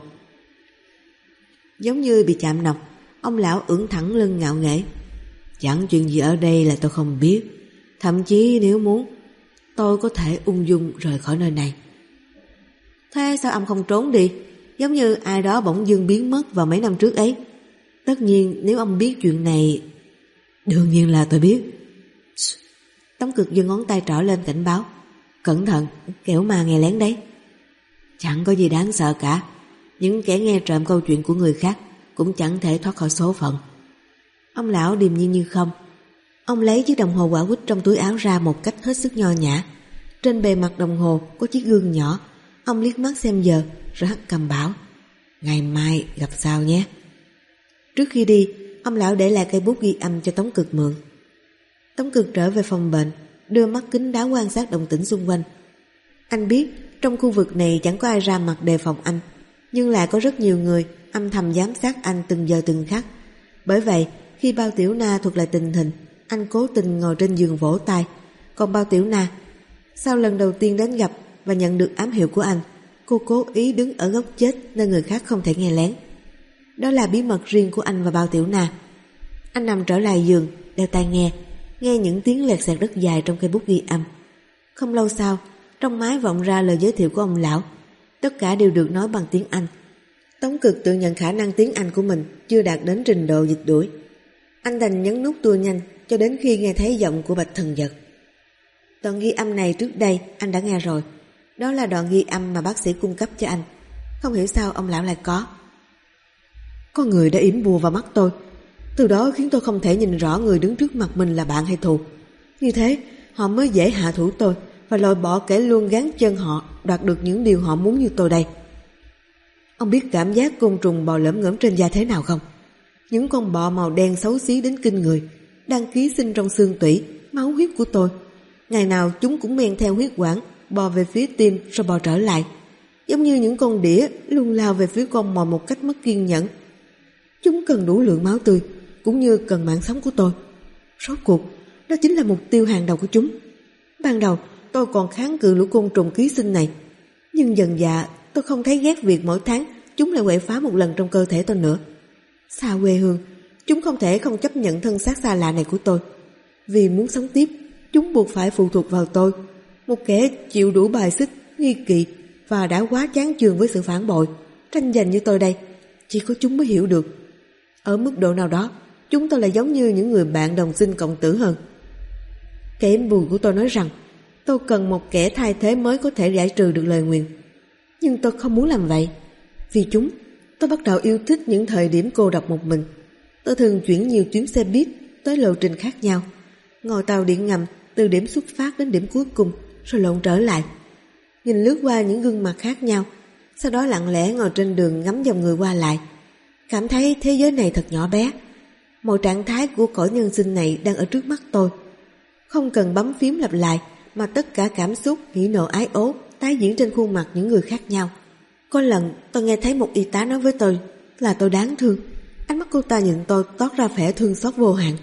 Giống như bị chạm nọc, ông lão ưỡn thẳng lưng ngạo nghễ. Chẳng chuyện gì ở đây là tôi không biết. Thậm chí nếu muốn, tôi có thể ung dung rời khỏi nơi này. Thế sao ông không trốn đi, giống như ai đó bỗng dưng biến mất vào mấy năm trước ấy? Tất nhiên nếu ông biết chuyện này... Đương nhiên là tôi biết. Tống Cực giơ ngón tay trỏ lên cảnh báo. Cẩn thận, kẻo ma nghe lén đấy. Chẳng có gì đáng sợ cả. Những kẻ nghe trộm câu chuyện của người khác cũng chẳng thể thoát khỏi số phận. Ông lão điềm nhiên như không. Ông lấy chiếc đồng hồ quả quýt trong túi áo ra một cách hết sức nho nhã. Trên bề mặt đồng hồ có chiếc gương nhỏ. Ông liếc mắt xem giờ rồi hất cằm bảo: ngày mai gặp sau nhé. Trước khi đi, ông lão để lại cây bút ghi âm cho Tống Cực mượn. Tống Cực trở về phòng bệnh, đưa mắt kính đáo quan sát động tĩnh xung quanh. Anh biết trong khu vực này chẳng có ai ra mặt đề phòng anh, nhưng lại có rất nhiều người âm thầm giám sát anh từng giờ từng khắc. Bởi vậy khi Bao Tiểu Na thuật lại tình hình, anh cố tình ngồi trên giường vỗ tay. Còn Bao Tiểu Na, sau lần đầu tiên đến gặp và nhận được ám hiệu của anh, cô cố ý đứng ở góc chết nơi người khác không thể nghe lén. Đó là bí mật riêng của anh và Bao Tiểu Na. Anh nằm trở lại giường, đeo tai nghe, nghe những tiếng lẹt xẹt rất dài trong cây bút ghi âm. Không lâu sau, trong máy vọng ra lời giới thiệu của ông lão. Tất cả đều được nói bằng tiếng Anh. Tống Cực tự nhận khả năng tiếng Anh của mình chưa đạt đến trình độ dịch đuổi. Anh đành nhấn nút tua nhanh cho đến khi nghe thấy giọng của Bạch Thần Dật. Đoạn ghi âm này trước đây anh đã nghe rồi. Đó là đoạn ghi âm mà bác sĩ cung cấp cho anh. Không hiểu sao ông lão lại có. Có người đã yểm bùa vào mắt tôi, từ đó khiến tôi không thể nhìn rõ người đứng trước mặt mình là bạn hay thù. Như thế họ mới dễ hạ thủ tôi và loại bỏ kẻ luôn gán chân họ đoạt được những điều họ muốn như tôi đây. Ông biết cảm giác côn trùng bò lởm ngởm trên da thế nào không? Những con bọ màu đen xấu xí đến kinh người đang ký sinh trong xương tủy, máu huyết của tôi. Ngày nào chúng cũng men theo huyết quản bò về phía tim rồi bò trở lại, giống như những con đĩa luôn lao về phía con mồi một cách mất kiên nhẫn. Chúng cần đủ lượng máu tươi cũng như cần mạng sống của tôi. Rốt cuộc đó chính là mục tiêu hàng đầu của chúng. Ban đầu tôi còn kháng cự lũ côn trùng ký sinh này, nhưng dần dà tôi không thấy ghét việc mỗi tháng chúng lại quậy phá một lần trong cơ thể tôi nữa. Xa quê hương, chúng không thể không chấp nhận thân xác xa lạ này của tôi. Vì muốn sống tiếp, chúng buộc phải phụ thuộc vào tôi, một kẻ chịu đủ bài xích, nghi kỵ và đã quá chán chường với sự phản bội, tranh giành như tôi đây. Chỉ có chúng mới hiểu được. Ở mức độ nào đó, chúng tôi là giống như những người bạn đồng sinh cộng tử hơn. Kẻ yểm bùa của tôi nói rằng tôi cần một kẻ thay thế mới có thể giải trừ được lời nguyền. Nhưng tôi không muốn làm vậy. Vì chúng, tôi bắt đầu yêu thích những thời điểm cô độc một mình. Tôi thường chuyển nhiều chuyến xe buýt tới lộ trình khác nhau, ngồi tàu điện ngầm từ điểm xuất phát đến điểm cuối cùng rồi lộn trở lại, nhìn lướt qua những gương mặt khác nhau, sau đó lặng lẽ ngồi trên đường ngắm dòng người qua lại, cảm thấy thế giới này thật nhỏ bé. Mọi trạng thái của cõi nhân sinh này đang ở trước mắt tôi, không cần bấm phím lặp lại mà tất cả cảm xúc hỉ nộ ái ố tái diễn trên khuôn mặt những người khác nhau. Có lần tôi nghe thấy một y tá nói với tôi là tôi đáng thương. Ánh mắt cô ta nhìn tôi toát ra vẻ thương xót vô hạn.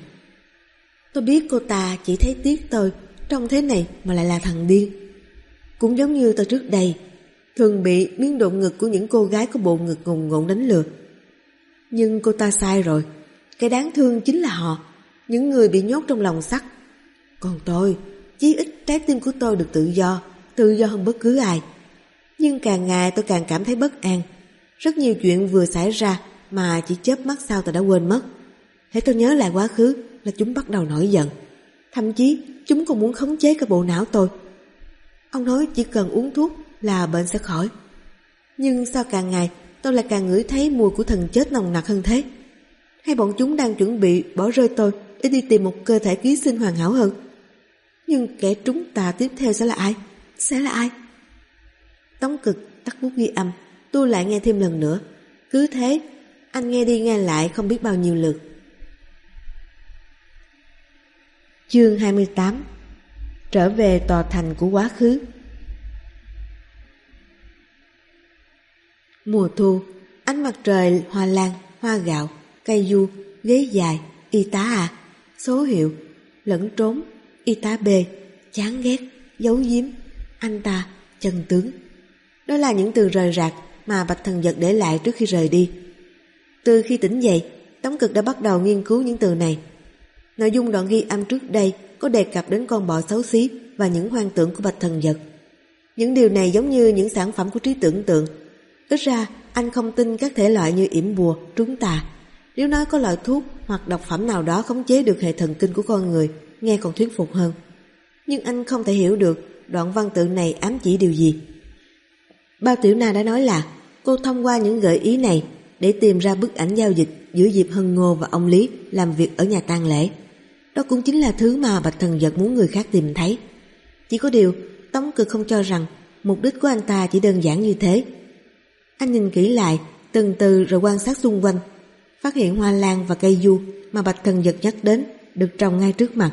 Tôi biết cô ta chỉ thấy tiếc tôi trông thế này mà lại là thằng điên. Cũng giống như tôi trước đây thường bị miếng độn ngực của những cô gái có bộ ngực ngồn ngộn đánh lừa. Nhưng cô ta sai rồi. Cái đáng thương chính là họ, những người bị nhốt trong lồng sắt. Còn tôi, chí ít trái tim của tôi được tự do, tự do hơn bất cứ ai. Nhưng càng ngày tôi càng cảm thấy bất an. Rất nhiều chuyện vừa xảy ra mà chỉ chớp mắt sau tôi đã quên mất. Hễ tôi nhớ lại quá khứ là chúng bắt đầu nổi giận. Thậm chí chúng còn muốn khống chế cả bộ não tôi. Ông nói chỉ cần uống thuốc là bệnh sẽ khỏi. Nhưng sao càng ngày tôi lại càng ngửi thấy mùi của thần chết nồng nặc hơn thế? Hay bọn chúng đang chuẩn bị bỏ rơi tôi để đi tìm một cơ thể ký sinh hoàn hảo hơn? Nhưng kẻ trúng tà tiếp theo sẽ là ai? Sẽ là ai? Tống Cực tắt bút ghi âm, tôi lại nghe thêm lần nữa. Cứ thế anh nghe đi nghe lại không biết bao nhiêu lượt. Chương hai mươi tám. Trở về tòa thành của quá khứ. Mùa thu, ánh mặt trời, hoa lan, hoa gạo, cây du, ghế dài, y tá à, số hiệu, lẫn trốn, y tá B, chán ghét, giấu giếm, anh ta, chân tướng. Đó là những từ rời rạc mà Bạch Thần Dật để lại trước khi rời đi. Từ khi tỉnh dậy, Tống Cực đã bắt đầu nghiên cứu những từ này. Nội dung đoạn ghi âm trước đây có đề cập đến con bọ xấu xí và những hoang tưởng của Bạch Thần Dật. Những điều này giống như những sản phẩm của trí tưởng tượng. Ít ra anh không tin các thể loại như yểm bùa, trúng tà. Nếu nói có loại thuốc hoặc độc phẩm nào đó khống chế được hệ thần kinh của con người, nghe còn thuyết phục hơn. Nhưng anh không thể hiểu được đoạn văn tự này ám chỉ điều gì. Bao Tiểu Na đã nói là cô thông qua những gợi ý này để tìm ra bức ảnh giao dịch giữa Diệp Hân Ngô và ông Lý làm việc ở nhà tang lễ. Đó cũng chính là thứ mà Bạch Thần Dật muốn người khác tìm thấy. Chỉ có điều Tống Cực không cho rằng mục đích của anh ta chỉ đơn giản như thế. Anh nhìn kỹ lại từng từ rồi quan sát xung quanh, phát hiện hoa lan và cây du mà Bạch Thần Dật nhắc đến được trồng ngay trước mặt.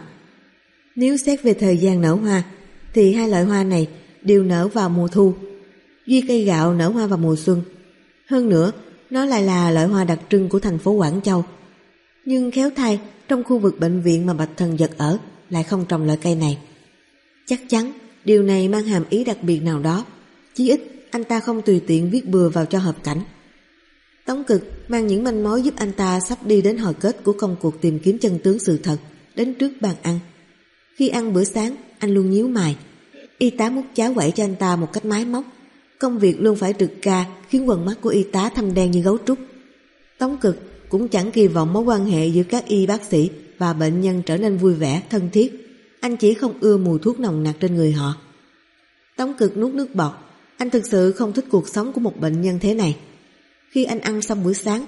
Nếu xét về thời gian nở hoa thì hai loại hoa này đều nở vào mùa thu, duy cây gạo nở hoa vào mùa xuân. Hơn nữa, nó lại là loại hoa đặc trưng của thành phố Quảng Châu. Nhưng khéo thay, trong khu vực bệnh viện mà Bạch Thần Dật ở lại không trồng loại cây này. Chắc chắn điều này mang hàm ý đặc biệt nào đó, chí ít anh ta không tùy tiện viết bừa vào cho hợp cảnh. Tống Cực mang những manh mối giúp anh ta sắp đi đến hồi kết của công cuộc tìm kiếm chân tướng sự thật đến trước bàn ăn. Khi ăn bữa sáng, anh luôn nhíu mày. Y tá múc cháo quậy cho anh ta một cách máy móc. Công việc luôn phải trực ca khiến quần mắt của y tá thâm đen như gấu trúc. Tống Cực cũng chẳng kỳ vọng mối quan hệ giữa các y bác sĩ và bệnh nhân trở nên vui vẻ, thân thiết. Anh chỉ không ưa mùi thuốc nồng nặc trên người họ. Tống Cực nuốt nước bọt. Anh thực sự không thích cuộc sống của một bệnh nhân thế này. Khi anh ăn xong bữa sáng,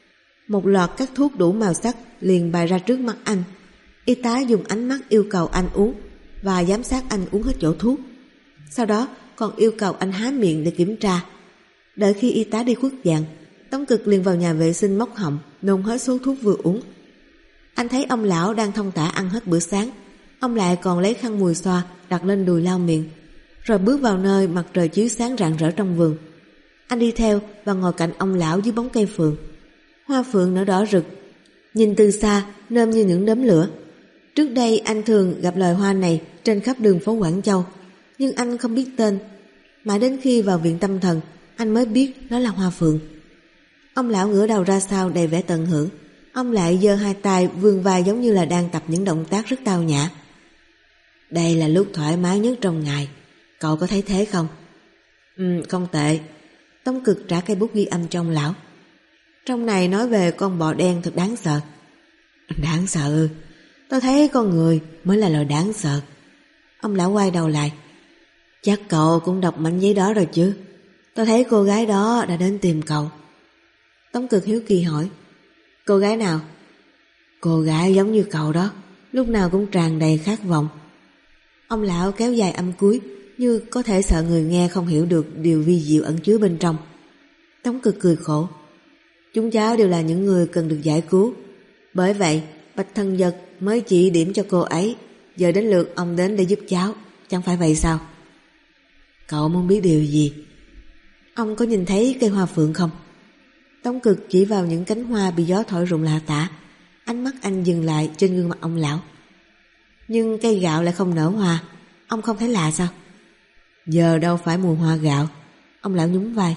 một loạt các thuốc đủ màu sắc liền bày ra trước mắt anh. Y tá dùng ánh mắt yêu cầu anh uống và giám sát anh uống hết chỗ thuốc. Sau đó còn yêu cầu anh há miệng để kiểm tra. Đợi khi y tá đi khuất dạng, Tống Cực liền vào nhà vệ sinh móc họng, nôn hết số thuốc vừa uống. Anh thấy ông lão đang thong thả ăn hết bữa sáng. Ông lại còn lấy khăn mùi xoa đặt lên đùi lau miệng, rồi bước vào nơi mặt trời chiếu sáng rạng rỡ trong vườn. Anh đi theo và ngồi cạnh ông lão dưới bóng cây phượng. Hoa phượng nở đỏ rực, nhìn từ xa nơm như những đốm lửa. Trước đây anh thường gặp loài hoa này trên khắp đường phố Quảng Châu, nhưng anh không biết tên. Mãi đến khi vào viện tâm thần, anh mới biết nó là hoa phượng. Ông lão ngửa đầu ra sau đầy vẻ tận hưởng. Ông lại giơ hai tay vươn vai giống như là đang tập những động tác rất tao nhã. Đây là lúc thoải mái nhất trong ngày, cậu có thấy thế không? Ừ, không tệ. Tống Cực trả cây bút ghi âm cho ông lão. Trong này nói về con bò đen thật đáng sợ. Đáng sợ? Tôi thấy con người mới là loài đáng sợ. Ông lão quay đầu lại. Chắc cậu cũng đọc mảnh giấy đó rồi chứ? Tôi thấy cô gái đó đã đến tìm cậu. Tống Cực hiếu kỳ hỏi. Cô gái nào? Cô gái giống như cậu đó, lúc nào cũng tràn đầy khát vọng. Ông lão kéo dài âm cuối, như có thể sợ người nghe không hiểu được điều vi diệu ẩn chứa bên trong. Tống Cực cười khổ. Chúng cháu đều là những người cần được giải cứu. Bởi vậy Bạch Thần Dật mới chỉ điểm cho cô ấy. Giờ đến lượt ông đến để giúp cháu, chẳng phải vậy sao? Cậu muốn biết điều gì? Ông có nhìn thấy cây hoa phượng không? Tống Cực chỉ vào những cánh hoa bị gió thổi rụng lạ tả. Ánh mắt anh dừng lại trên gương mặt ông lão. Nhưng cây gạo lại không nở hoa, ông không thấy lạ sao? Giờ đâu phải mùa hoa gạo. Ông lão nhún vai.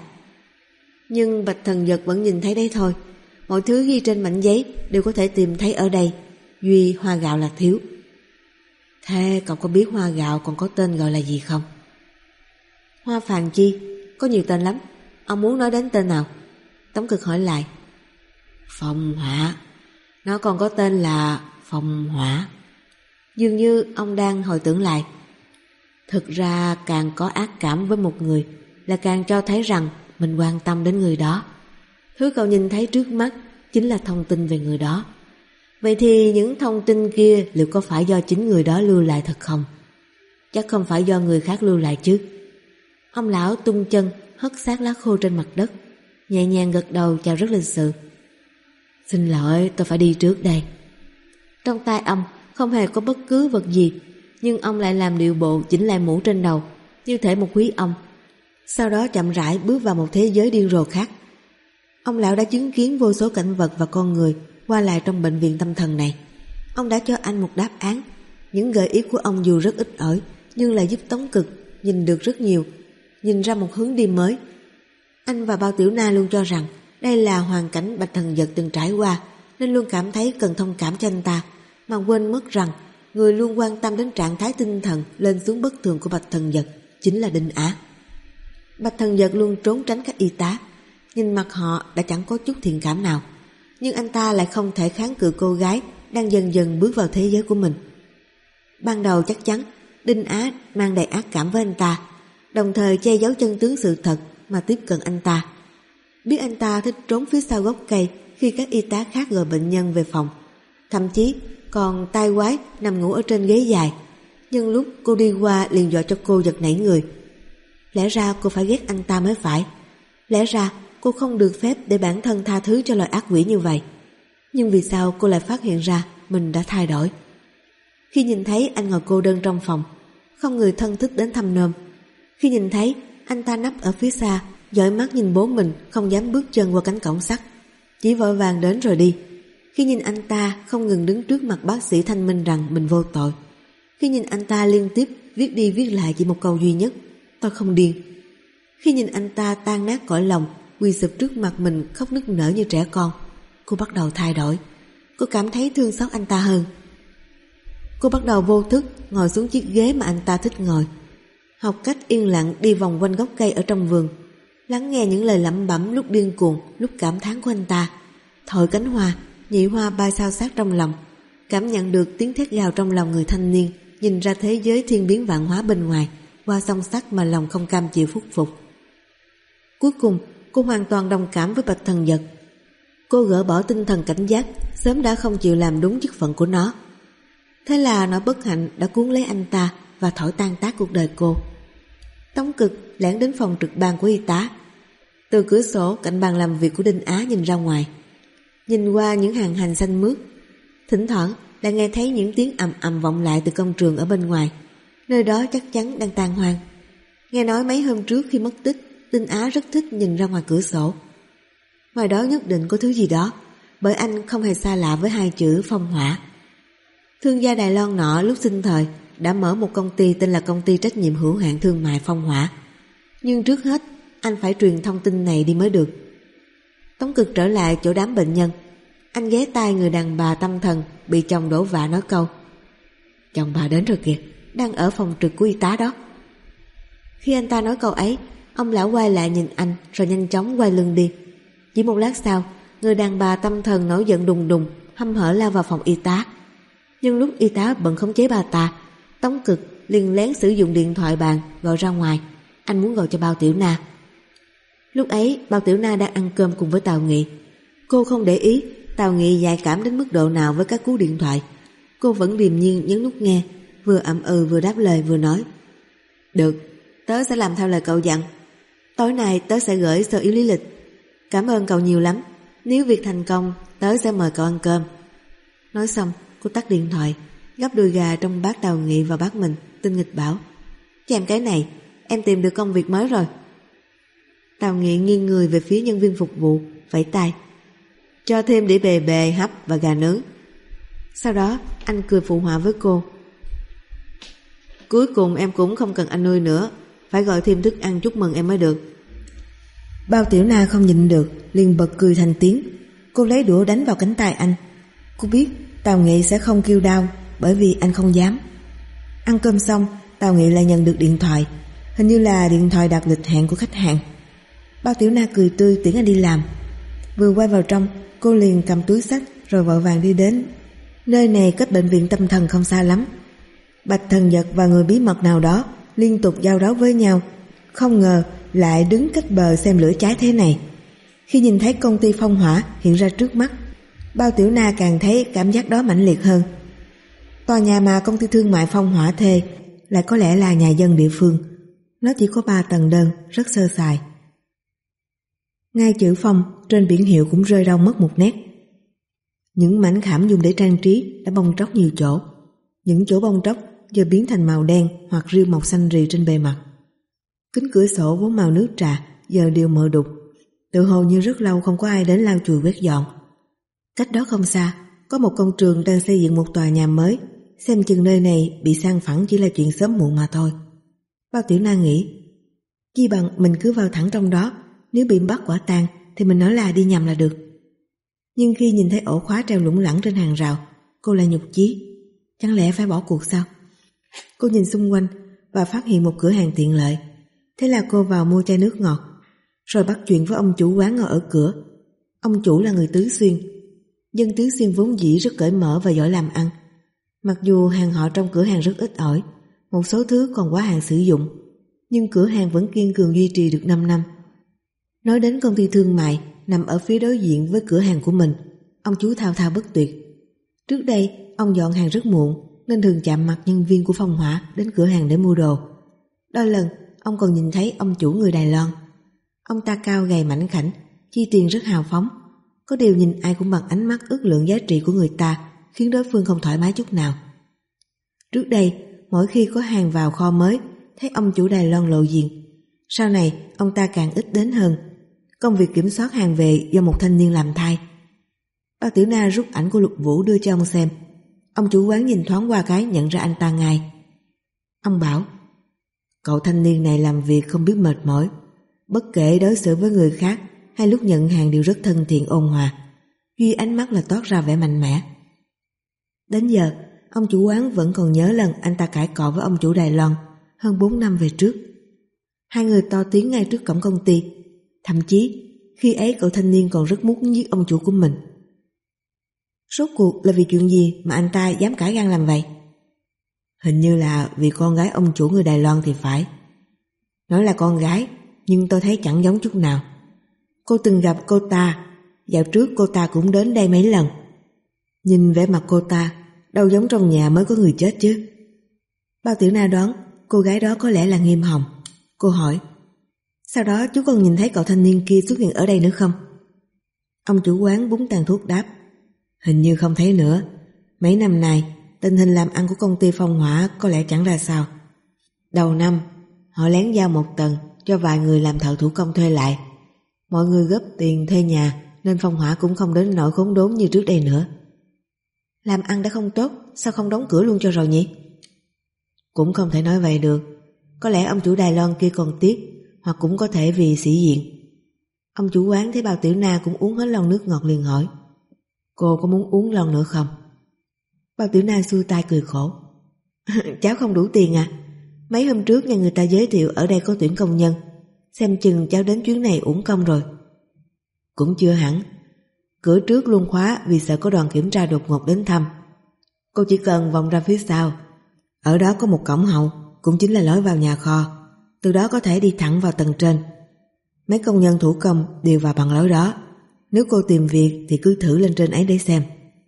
Nhưng Bạch Thần Dật vẫn nhìn thấy đấy thôi. Mọi thứ ghi trên mảnh giấy đều có thể tìm thấy ở đây, duy hoa gạo là thiếu. Thế cậu có biết hoa gạo còn có tên gọi là gì không? Hoa phàn chi, có nhiều tên lắm. Ông muốn nói đến tên nào? Tống Cực hỏi lại. Phong hỏa. Nó còn có tên là phong hỏa. Dường như ông đang hồi tưởng lại. Thực ra càng có ác cảm với một người là càng cho thấy rằng mình quan tâm đến người đó. Thứ cậu nhìn thấy trước mắt chính là thông tin về người đó. Vậy thì những thông tin kia liệu có phải do chính người đó lưu lại thật không? Chắc không phải do người khác lưu lại chứ. Ông lão tung chân hất xác lá khô trên mặt đất, nhẹ nhàng gật đầu chào rất lịch sự. Xin lỗi, tôi phải đi trước đây. Trong tay ông không hề có bất cứ vật gì, nhưng ông lại làm điệu bộ chỉnh lại mũ trên đầu, như thể một quý ông. Sau đó chậm rãi bước vào một thế giới điên rồ khác. Ông lão đã chứng kiến vô số cảnh vật và con người qua lại trong bệnh viện tâm thần này. Ông đã cho anh một đáp án. Những gợi ý của ông dù rất ít ỏi, nhưng lại giúp Tống Cực nhìn được rất nhiều, nhìn ra một hướng đi mới. Anh và Bao Tiểu Na luôn cho rằng đây là hoàn cảnh Bạch Thần Dật từng trải qua, nên luôn cảm thấy cần thông cảm cho anh ta, mà quên mất rằng người luôn quan tâm đến trạng thái tinh thần lên xuống bất thường của Bạch Thần Dật chính là Đinh Á. Bạch Thần Dật luôn trốn tránh các y tá, nhìn mặt họ đã chẳng có chút thiện cảm nào, nhưng anh ta lại không thể kháng cự cô gái đang dần dần bước vào thế giới của mình. Ban đầu chắc chắn Đinh Á mang đầy ác cảm với anh ta, đồng thời che giấu chân tướng sự thật mà tiếp cận anh ta. Biết anh ta thích trốn phía sau gốc cây khi các y tá khác gọi bệnh nhân về phòng, thậm chí còn tai quái nằm ngủ ở trên ghế dài, nhưng lúc cô đi qua liền dọa cho cô giật nảy người. Lẽ ra cô phải ghét anh ta mới phải, lẽ ra cô không được phép để bản thân tha thứ cho loài ác quỷ như vậy. Nhưng vì sao cô lại phát hiện ra mình đã thay đổi? Khi nhìn thấy anh ngồi cô đơn trong phòng, không người thân thích đến thăm nom. Khi nhìn thấy anh ta nấp ở phía xa, dõi mắt nhìn bố mình, không dám bước chân qua cánh cổng sắt, chỉ vội vàng đến rồi đi. Khi nhìn anh ta không ngừng đứng trước mặt bác sĩ thanh minh rằng mình vô tội. Khi nhìn anh ta liên tiếp viết đi viết lại chỉ một câu duy nhất: tôi không điên. Khi nhìn anh ta tan nát cõi lòng, quỳ sụp trước mặt mình khóc nức nở như trẻ con, cô bắt đầu thay đổi. Cô cảm thấy thương xót anh ta hơn. Cô bắt đầu vô thức ngồi xuống chiếc ghế mà anh ta thích ngồi, học cách yên lặng đi vòng quanh gốc cây ở trong vườn, lắng nghe những lời lẩm bẩm lúc điên cuồng lúc cảm thán của anh ta. Thổi cánh hoa, nhị hoa bay sao sát trong lòng, cảm nhận được tiếng thét gào trong lòng người thanh niên, nhìn ra thế giới thiên biến vạn hóa bên ngoài qua song sắt mà lòng không cam chịu phúc phục. Cuối cùng cô hoàn toàn đồng cảm với Bạch Thần Dật. Cô gỡ bỏ tinh thần cảnh giác sớm đã không chịu làm đúng chức phận của nó. Thế là nỗi bất hạnh đã cuốn lấy anh ta và thổi tan tác cuộc đời cô. Tống Cực lẻn đến phòng trực ban của y tá. Từ cửa sổ cạnh bàn làm việc của Đinh Á nhìn ra ngoài, nhìn qua những hàng hành xanh mướt, thỉnh thoảng lại nghe thấy những tiếng ầm ầm vọng lại từ công trường ở bên ngoài. Nơi đó chắc chắn đang tan hoang. Nghe nói mấy hôm trước khi mất tích, Đinh Á rất thích nhìn ra ngoài cửa sổ. Ngoài đó nhất định có thứ gì đó, bởi anh không hề xa lạ với hai chữ phong hỏa. Thương gia Đài Loan nọ lúc sinh thời đã mở một công ty tên là Công ty Trách nhiệm hữu hạn thương mại Phong Hỏa. Nhưng trước hết anh phải truyền thông tin này đi mới được. Tống Cực trở lại chỗ đám bệnh nhân. Anh ghé tai người đàn bà tâm thần bị chồng đổ vạ nói câu: chồng bà đến rồi kìa, đang ở phòng trực của y tá đó. Khi anh ta nói câu ấy, ông lão quay lại nhìn anh rồi nhanh chóng quay lưng đi. Chỉ một lát sau, người đàn bà tâm thần nổi giận đùng đùng, hăm hở lao vào phòng y tá. Nhưng lúc y tá bận khống chế bà ta, Tống Cực liền lén sử dụng điện thoại bàn gọi ra ngoài. Anh muốn gọi cho Bao Tiểu Na. Lúc ấy Bao Tiểu Na đang ăn cơm cùng với Tào Nghị. Cô không để ý Tào Nghị dại cảm đến mức độ nào với các cú điện thoại. Cô vẫn điềm nhiên nhấn nút nghe, vừa ậm ừ vừa đáp lời vừa nói: được, tớ sẽ làm theo lời cậu dặn. Tối nay tớ sẽ gửi sơ yếu lý lịch. Cảm ơn cậu nhiều lắm. Nếu việc thành công, tớ sẽ mời cậu ăn cơm. Nói xong cô tắt điện thoại, gắp đùi gà trong bát Tào Nghị vào bát mình, tinh nghịch bảo: cho em cái này, em tìm được công việc mới rồi. Tào Nghị nghiêng người về phía nhân viên phục vụ, vẫy tay: cho thêm đĩa bề bề hấp và gà nướng. Sau đó anh cười phụ họa với cô: cuối cùng em cũng không cần anh nuôi nữa, phải gọi thêm thức ăn chúc mừng em mới được. Bao Tiểu Na không nhịn được, liền bật cười thành tiếng. Cô lấy đũa đánh vào cánh tay anh. Cô biết Tào Nghị sẽ không kêu đau, bởi vì anh không dám. Ăn cơm xong, Tào Nghị lại nhận được điện thoại. Hình như là điện thoại đặt lịch hẹn của khách hàng. Bao Tiểu Na cười tươi tiễn anh đi làm. Vừa quay vào trong, cô liền cầm túi xách rồi vội vàng đi đến. Nơi này cách bệnh viện tâm thần không xa lắm. Bạch Thần Dật và người bí mật nào đó liên tục giao đấu với nhau, không ngờ lại đứng cách bờ xem lửa cháy thế này. Khi nhìn thấy công ty Phong Hỏa hiện ra trước mắt, Bao Tiểu Na càng thấy cảm giác đó mãnh liệt hơn. Tòa nhà mà công ty thương mại Phong Hỏa thuê lại có lẽ là nhà dân địa phương. Nó chỉ có ba tầng đơn, rất sơ sài. Ngay chữ Phong trên biển hiệu cũng rơi rau mất một nét. Những mảnh khảm dùng để trang trí đã bong tróc nhiều chỗ. Những chỗ bong tróc giờ biến thành màu đen hoặc rêu mọc xanh rì trên bề mặt. Kính cửa sổ vốn màu nước trà giờ đều mờ đục, tự hồ như rất lâu không có ai đến lau chùi quét dọn. Cách đó không xa có một công trường đang xây dựng một tòa nhà mới, xem chừng nơi này bị san phẳng chỉ là chuyện sớm muộn mà thôi. Bao Tiểu Na nghĩ, chi bằng mình cứ vào thẳng trong đó, nếu bị bắt quả tang thì mình nói là đi nhầm là được. Nhưng khi nhìn thấy ổ khóa treo lủng lẳng trên hàng rào, cô lại nhục chí. Chẳng lẽ phải bỏ cuộc sao? Cô nhìn xung quanh và phát hiện một cửa hàng tiện lợi. Thế là cô vào mua chai nước ngọt, rồi bắt chuyện với ông chủ quán ngồi ở cửa. Ông chủ là người Tứ Xuyên. Dân Tứ Xuyên vốn dĩ rất cởi mở và giỏi làm ăn. Mặc dù hàng họ trong cửa hàng rất ít ỏi, một số thứ còn quá hạn sử dụng, nhưng cửa hàng vẫn kiên cường duy trì được năm năm. Nói đến công ty thương mại nằm ở phía đối diện với cửa hàng của mình, ông chú thao thao bất tuyệt. Trước đây, ông dọn hàng rất muộn nên thường chạm mặt nhân viên của Phong Hỏa đến cửa hàng để mua đồ. Đôi lần, ông còn nhìn thấy ông chủ người Đài Loan. Ông ta cao gầy mảnh khảnh, chi tiền rất hào phóng. Có điều nhìn ai cũng bằng ánh mắt ước lượng giá trị của người ta, khiến đối phương không thoải mái chút nào. Trước đây, mỗi khi có hàng vào kho mới, thấy ông chủ Đài Loan lộ diện. Sau này, ông ta càng ít đến hơn. Công việc kiểm soát hàng về do một thanh niên làm thay. Bao Tiểu Na rút ảnh của Lục Vũ đưa cho ông xem. Ông chủ quán nhìn thoáng qua cái nhận ra anh ta ngay. Ông bảo, cậu thanh niên này làm việc không biết mệt mỏi, bất kể đối xử với người khác hay lúc nhận hàng đều rất thân thiện ôn hòa, duy ánh mắt là toát ra vẻ mạnh mẽ. Đến giờ, ông chủ quán vẫn còn nhớ lần anh ta cãi cọ với ông chủ Đài Loan hơn bốn năm về trước. Hai người to tiếng ngay trước cổng công ty. Thậm chí, khi ấy cậu thanh niên còn rất muốn giết ông chủ của mình. Rốt cuộc là vì chuyện gì mà anh ta dám cãi gan làm vậy? Hình như là vì con gái ông chủ người Đài Loan thì phải. Nói là con gái, nhưng tôi thấy chẳng giống chút nào. Cô từng gặp cô ta, dạo trước cô ta cũng đến đây mấy lần. Nhìn vẻ mặt cô ta, đâu giống trong nhà mới có người chết chứ. Bao Tiểu Na đoán cô gái đó có lẽ là Nghiêm Hồng. Cô hỏi, sau đó chú còn nhìn thấy cậu thanh niên kia xuất hiện ở đây nữa không? Ông chủ quán búng tàn thuốc đáp, hình như không thấy nữa. Mấy năm nay, tình hình làm ăn của công ty Phong Hỏa có lẽ chẳng ra sao. Đầu năm, họ lén giao một tầng cho vài người làm thợ thủ công thuê lại. Mọi người góp tiền thuê nhà nên Phong Hỏa cũng không đến nỗi khốn đốn như trước đây nữa. Làm ăn đã không tốt, sao không đóng cửa luôn cho rồi nhỉ? Cũng không thể nói vậy được. Có lẽ ông chủ Đài Loan kia còn tiếc, hoặc cũng có thể vì sĩ diện. Ông chủ quán thấy Bao Tiểu Na cũng uống hết lon nước ngọt liền hỏi, cô có muốn uống lon nữa không? Bao Tiểu Na xuôi tay cười khổ. Cháu không đủ tiền à? Mấy hôm trước nghe người ta giới thiệu ở đây có tuyển công nhân, xem chừng cháu đến chuyến này uổng công rồi. Cũng chưa hẳn. Cửa trước luôn khóa vì sợ có đoàn kiểm tra đột ngột đến thăm. Cô chỉ cần vòng ra phía sau. Ở đó có một cổng hậu, cũng chính là lối vào nhà kho. Từ đó có thể đi thẳng vào tầng trên. Mấy công nhân thủ công đều vào bằng lối đó. Nếu cô tìm việc thì cứ thử lên trên ấy để xem.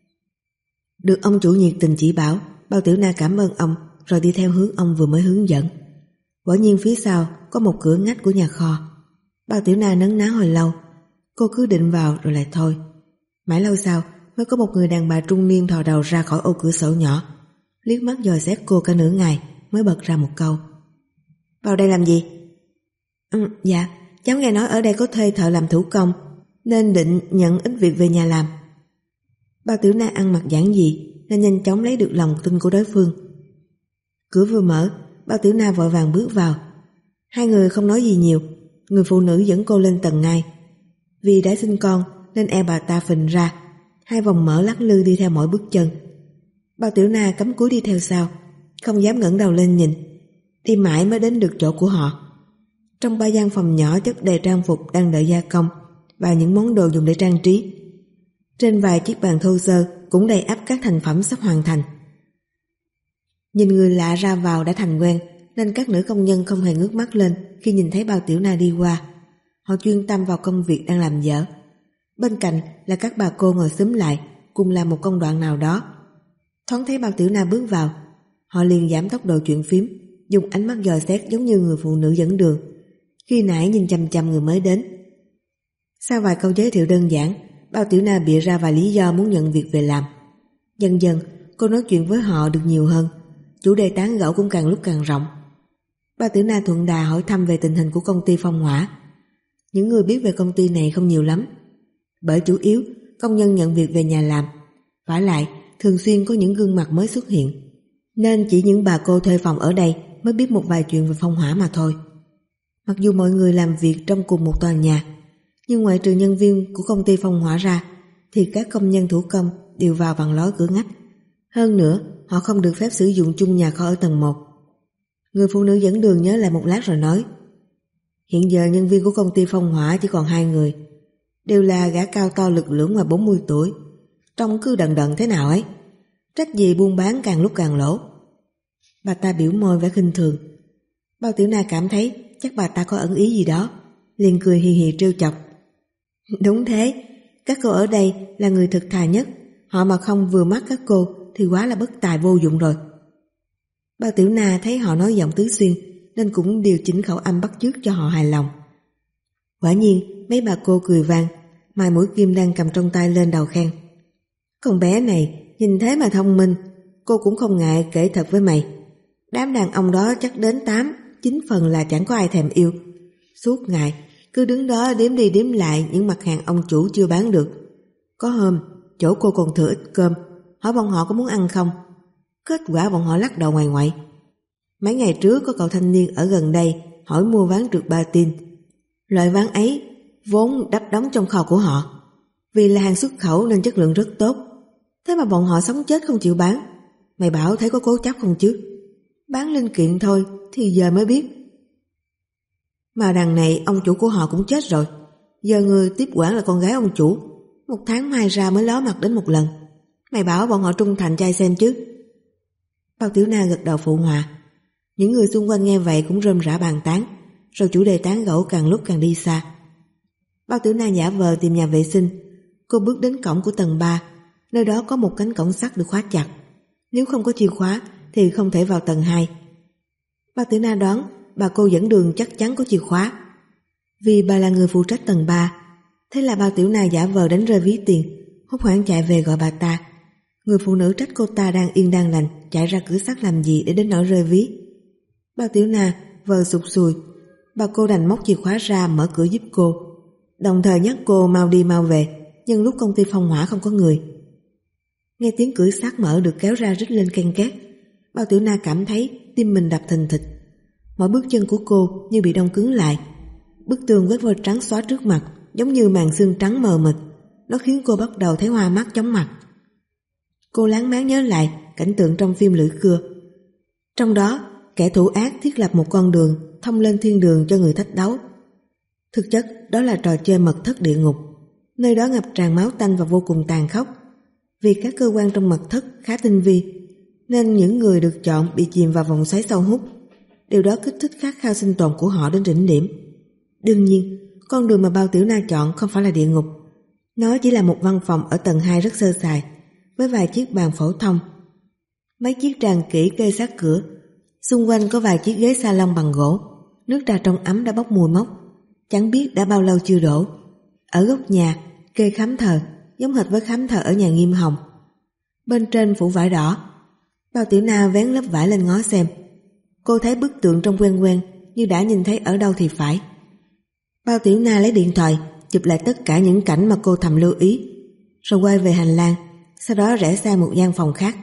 Được ông chủ nhiệt tình chỉ bảo, Bao Tiểu Na cảm ơn ông rồi đi theo hướng ông vừa mới hướng dẫn. Quả nhiên phía sau có một cửa ngách của nhà kho. Bao Tiểu Na nấn ná hồi lâu. Cô cứ định vào rồi lại thôi. Mãi lâu sau mới có một người đàn bà trung niên thò đầu ra khỏi ô cửa sổ nhỏ, liếc mắt dò xét cô cả nửa ngày mới bật ra một câu. Vào đây làm gì? Ừ, dạ, cháu nghe nói ở đây có thuê thợ làm thủ công nên định nhận ít việc về nhà làm. Bao Tiểu Na ăn mặc giản dị nên nhanh chóng lấy được lòng tin của đối phương. Cửa vừa mở, Bao Tiểu Na vội vàng bước vào. Hai người không nói gì nhiều. Người phụ nữ dẫn cô lên tầng ngay. Vì đã sinh con nên eo bà ta phình ra, hai vòng mỡ lắc lư đi theo mỗi bước chân. Bao Tiểu Na cắm cúi đi theo sau, không dám ngẩng đầu lên nhìn. Đi mãi mới đến được chỗ của họ. Trong ba gian phòng nhỏ chất đầy trang phục đang đợi gia công và những món đồ dùng để trang trí. Trên vài chiếc bàn thô sơ cũng đầy ắp các thành phẩm sắp hoàn thành. Nhìn người lạ ra vào đã thành quen nên các nữ công nhân không hề ngước mắt lên khi nhìn thấy Bao Tiểu Na đi qua. Họ chuyên tâm vào công việc đang làm dở. Bên cạnh là các bà cô ngồi xúm lại cùng làm một công đoạn nào đó. Thoáng thấy Bao Tiểu Na bước vào, họ liền giảm tốc độ chuyện phím, dùng ánh mắt dò xét giống như người phụ nữ dẫn đường khi nãy nhìn chằm chằm người mới đến. Sau vài câu giới thiệu đơn giản, Bao Tiểu Na bịa ra vài lý do muốn nhận việc về làm. Dần dần cô nói chuyện với họ được nhiều hơn, chủ đề tán gẫu cũng càng lúc càng rộng. Bao Tiểu Na thuận đà hỏi thăm về tình hình của công ty Phong Hỏa. Những người biết về công ty này không nhiều lắm, bởi chủ yếu công nhân nhận việc về nhà làm. Vả lại thường xuyên có những gương mặt mới xuất hiện, nên chỉ những bà cô thuê phòng ở đây mới biết một vài chuyện về Phong Hỏa mà thôi. Mặc dù mọi người làm việc trong cùng một tòa nhà, nhưng ngoại trừ nhân viên của công ty Phong Hỏa ra thì các công nhân thủ công đều vào bằng lối cửa ngách. Hơn nữa, họ không được phép sử dụng chung nhà kho ở tầng một. Người phụ nữ dẫn đường nhớ lại một lát rồi nói: Hiện giờ nhân viên của công ty phong hỏa chỉ còn hai người, đều là gã cao to lực lưỡng ngoài bốn mươi tuổi, trông cứ đần đần thế nào ấy. Trách gì buôn bán càng lúc càng lỗ. Bà ta biểu môi vẻ khinh thường. Bao Tiểu Na cảm thấy chắc bà ta có ẩn ý gì đó, liền cười hì hì trêu chọc. Đúng thế, các cô ở đây là người thực thà nhất, họ mà không vừa mắt các cô thì quá là bất tài vô dụng rồi. Bao Tiểu Na thấy họ nói giọng Tứ Xuyên nên cũng điều chỉnh khẩu âm bắt chước cho họ hài lòng. Quả nhiên mấy bà cô cười vang, Mai Mũi Kim đang cầm trong tay lên đầu khen: Con bé này nhìn thế mà thông minh, cô cũng không ngại kể thật với mày. Đám đàn ông đó chắc đến tám, chín phần là chẳng có ai thèm yêu. Suốt ngày cứ đứng đó đếm đi đếm lại những mặt hàng ông chủ chưa bán được. Có hôm chỗ cô còn thừa ít cơm, hỏi bọn họ có muốn ăn không. Kết quả bọn họ lắc đầu ngoài ngoại. Mấy ngày trước có cậu thanh niên ở gần đây hỏi mua ván trượt patin. Loại ván ấy vốn đắp đóng trong kho của họ, vì là hàng xuất khẩu nên chất lượng rất tốt. Thế mà bọn họ sống chết không chịu bán. Mày bảo thấy có cố chấp không chứ? Bán linh kiện thôi thì giờ mới biết. Mà đằng này ông chủ của họ cũng chết rồi, giờ người tiếp quản là con gái ông chủ, một tháng mai ra mới ló mặt đến một lần. Mày bảo bọn họ trung thành cho ai xem chứ? Bao Tiểu Na gật đầu phụ họa. Những người xung quanh nghe vậy cũng rơm rã bàn tán, rồi chủ đề tán gẫu càng lúc càng đi xa. Bao Tiểu Na giả vờ tìm nhà vệ sinh. Cô bước đến cổng của tầng ba, nơi đó có một cánh cổng sắt được khóa chặt. Nếu không có chìa khóa thì không thể vào tầng hai. Bao Tiểu Na đoán bà cô dẫn đường chắc chắn có chìa khóa, vì bà là người phụ trách tầng ba. Thế là Bao Tiểu Na giả vờ đánh rơi ví tiền, hốt hoảng chạy về gọi bà ta. Người phụ nữ trách cô ta đang yên đang lành chạy ra cửa sắt làm gì để đến nỗi rơi ví. Bao Tiểu Na vờ sụt sùi, bà cô đành móc chìa khóa ra mở cửa giúp cô, đồng thời nhắc cô mau đi mau về, nhân lúc công ty phong hỏa không có người. Nghe tiếng cửa sắt mở được kéo ra rít lên ken két, Bao Tiểu Na cảm thấy tim mình đập thình thịch. Mọi bước chân của cô như bị đông cứng lại. Bức tường quét vôi trắng xóa trước mặt giống như màn sương trắng mờ mịt, nó khiến cô bắt đầu thấy hoa mắt chóng mặt. Cô láng máng nhớ lại cảnh tượng trong phim Lưỡi Cưa. Trong đó kẻ thủ ác thiết lập một con đường thông lên thiên đường cho người thách đấu. Thực chất đó là trò chơi mật thất địa ngục, nơi đó ngập tràn máu tanh và vô cùng tàn khốc. Vì các cơ quan trong mật thất khá tinh vi nên những người được chọn bị chìm vào vòng xoáy sâu hút. Điều đó kích thích khát khao sinh tồn của họ đến đỉnh điểm. Đương nhiên, con đường mà Bao Tiểu Na chọn không phải là địa ngục. Nó chỉ là một văn phòng ở tầng hai rất sơ sài, với vài chiếc bàn phổ thông. Mấy chiếc tràn kỹ kê sát cửa, xung quanh có vài chiếc ghế salon bằng gỗ. Nước trà trong ấm đã bốc mùi mốc, chẳng biết đã bao lâu chưa đổ. Ở góc nhà kê khám thờ, giống hệt với khám thờ ở nhà Nghiêm Hồng. Bên trên phủ vải đỏ. Bao Tiểu Na vén lớp vải lên ngó xem. Cô thấy bức tượng trông quen quen, như đã nhìn thấy ở đâu thì phải. Bao Tiểu Na lấy điện thoại chụp lại tất cả những cảnh mà cô thầm lưu ý, rồi quay về hành lang, sau đó rẽ sang một gian phòng khác.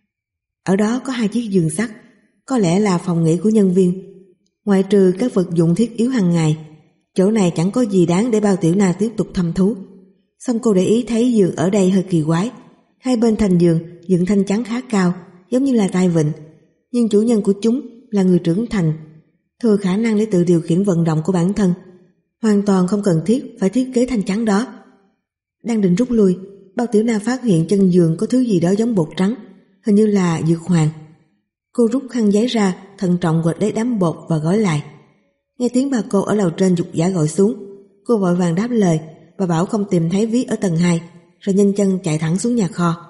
Ở đó có hai chiếc giường sắt, có lẽ là phòng nghỉ của nhân viên. Ngoại trừ các vật dụng thiết yếu hàng ngày, chỗ này chẳng có gì đáng để Bao Tiểu Na tiếp tục thăm thú. Xong cô để ý thấy giường ở đây hơi kỳ quái. Hai bên thành giường dựng thanh chắn khá cao, giống như là tay vịn, nhưng chủ nhân của chúng là người trưởng thành, thừa khả năng để tự điều khiển vận động của bản thân, hoàn toàn không cần thiết phải thiết kế thanh chắn đó. Đang định rút lui, Bao Tiểu Na phát hiện chân giường có thứ gì đó giống bột trắng, hình như là dược hoàng. Cô rút khăn giấy ra, thận trọng quệt lấy đám bột và gói lại. Nghe tiếng bà cô ở lầu trên giục giả gọi xuống, cô vội vàng đáp lời và bảo không tìm thấy ví ở tầng hai, rồi nhanh chân chạy thẳng xuống nhà kho.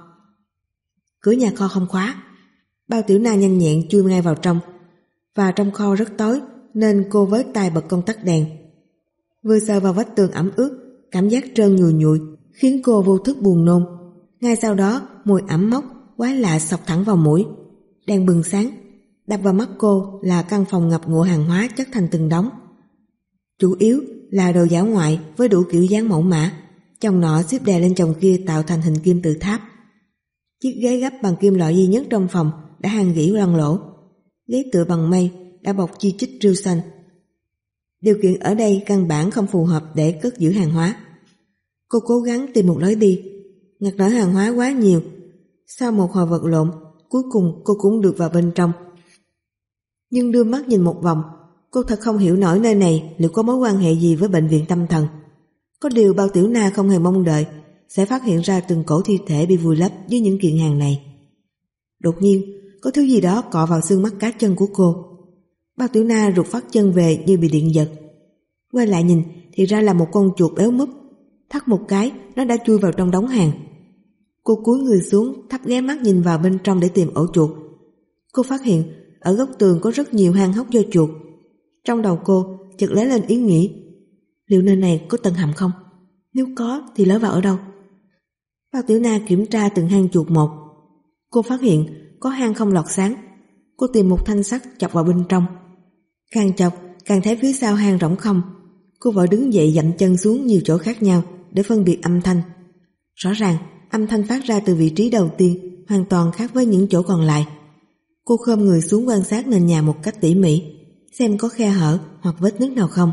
Cửa nhà kho không khóa. Bao Tiểu Na nhanh nhẹn chui ngay vào trong, và trong kho rất tối nên cô với tay bật công tắc đèn. Vừa sờ vào vách tường ẩm ướt, cảm giác trơn nhùi nhụi khiến cô vô thức buồn nôn. Ngay sau đó mùi ẩm mốc quái lạ xộc thẳng vào mũi. Đèn bừng sáng, đập vào mắt cô là căn phòng ngập ngụa hàng hóa chất thành từng đống. Chủ yếu là đồ giả ngoại với đủ kiểu dáng mẫu mã, chồng nọ xếp đè lên chồng kia tạo thành hình kim tự tháp. Chiếc ghế gấp bằng kim loại duy nhất trong phòng đã hàn gỉ loang lỗ. Ghế tựa bằng mây đã bọc chi chít rêu xanh. Điều kiện ở đây căn bản không phù hợp để cất giữ hàng hóa. Cô cố gắng tìm một lối đi, ngặt nổi hàng hóa quá nhiều. Sau một hồi vật lộn, cuối cùng cô cũng được vào bên trong. Nhưng đưa mắt nhìn một vòng, cô thật không hiểu nổi nơi này liệu có mối quan hệ gì với bệnh viện tâm thần. Có điều Bao Tiểu Na không hề mong đợi sẽ phát hiện ra từng cổ thi thể bị vùi lấp dưới những kiện hàng này. Đột nhiên, có thứ gì đó cọ vào xương mắt cá chân của cô. Bao Tiểu Na rụt phát chân về như bị điện giật. Quay lại nhìn thì ra là một con chuột béo múp. Thắt một cái, nó đã chui vào trong đống hàng. Cô cúi người xuống, thấp ghé mắt nhìn vào bên trong để tìm ổ chuột. Cô phát hiện ở góc tường có rất nhiều hang hốc do chuột. Trong đầu cô chợt lóe lên ý nghĩ, liệu nơi này có tầng hầm không? Nếu có thì lối vào ở đâu? Bao Tiểu Na kiểm tra từng hang chuột một. Cô phát hiện có hang không lọt sáng. Cô tìm một thanh sắt chọc vào bên trong. Càng chọc càng thấy phía sau hang rỗng không. Cô vội đứng dậy dậm chân xuống nhiều chỗ khác nhau để phân biệt âm thanh. Rõ ràng âm thanh phát ra từ vị trí đầu tiên hoàn toàn khác với những chỗ còn lại. Cô khom người xuống quan sát nền nhà một cách tỉ mỉ, xem có khe hở hoặc vết nứt nào không.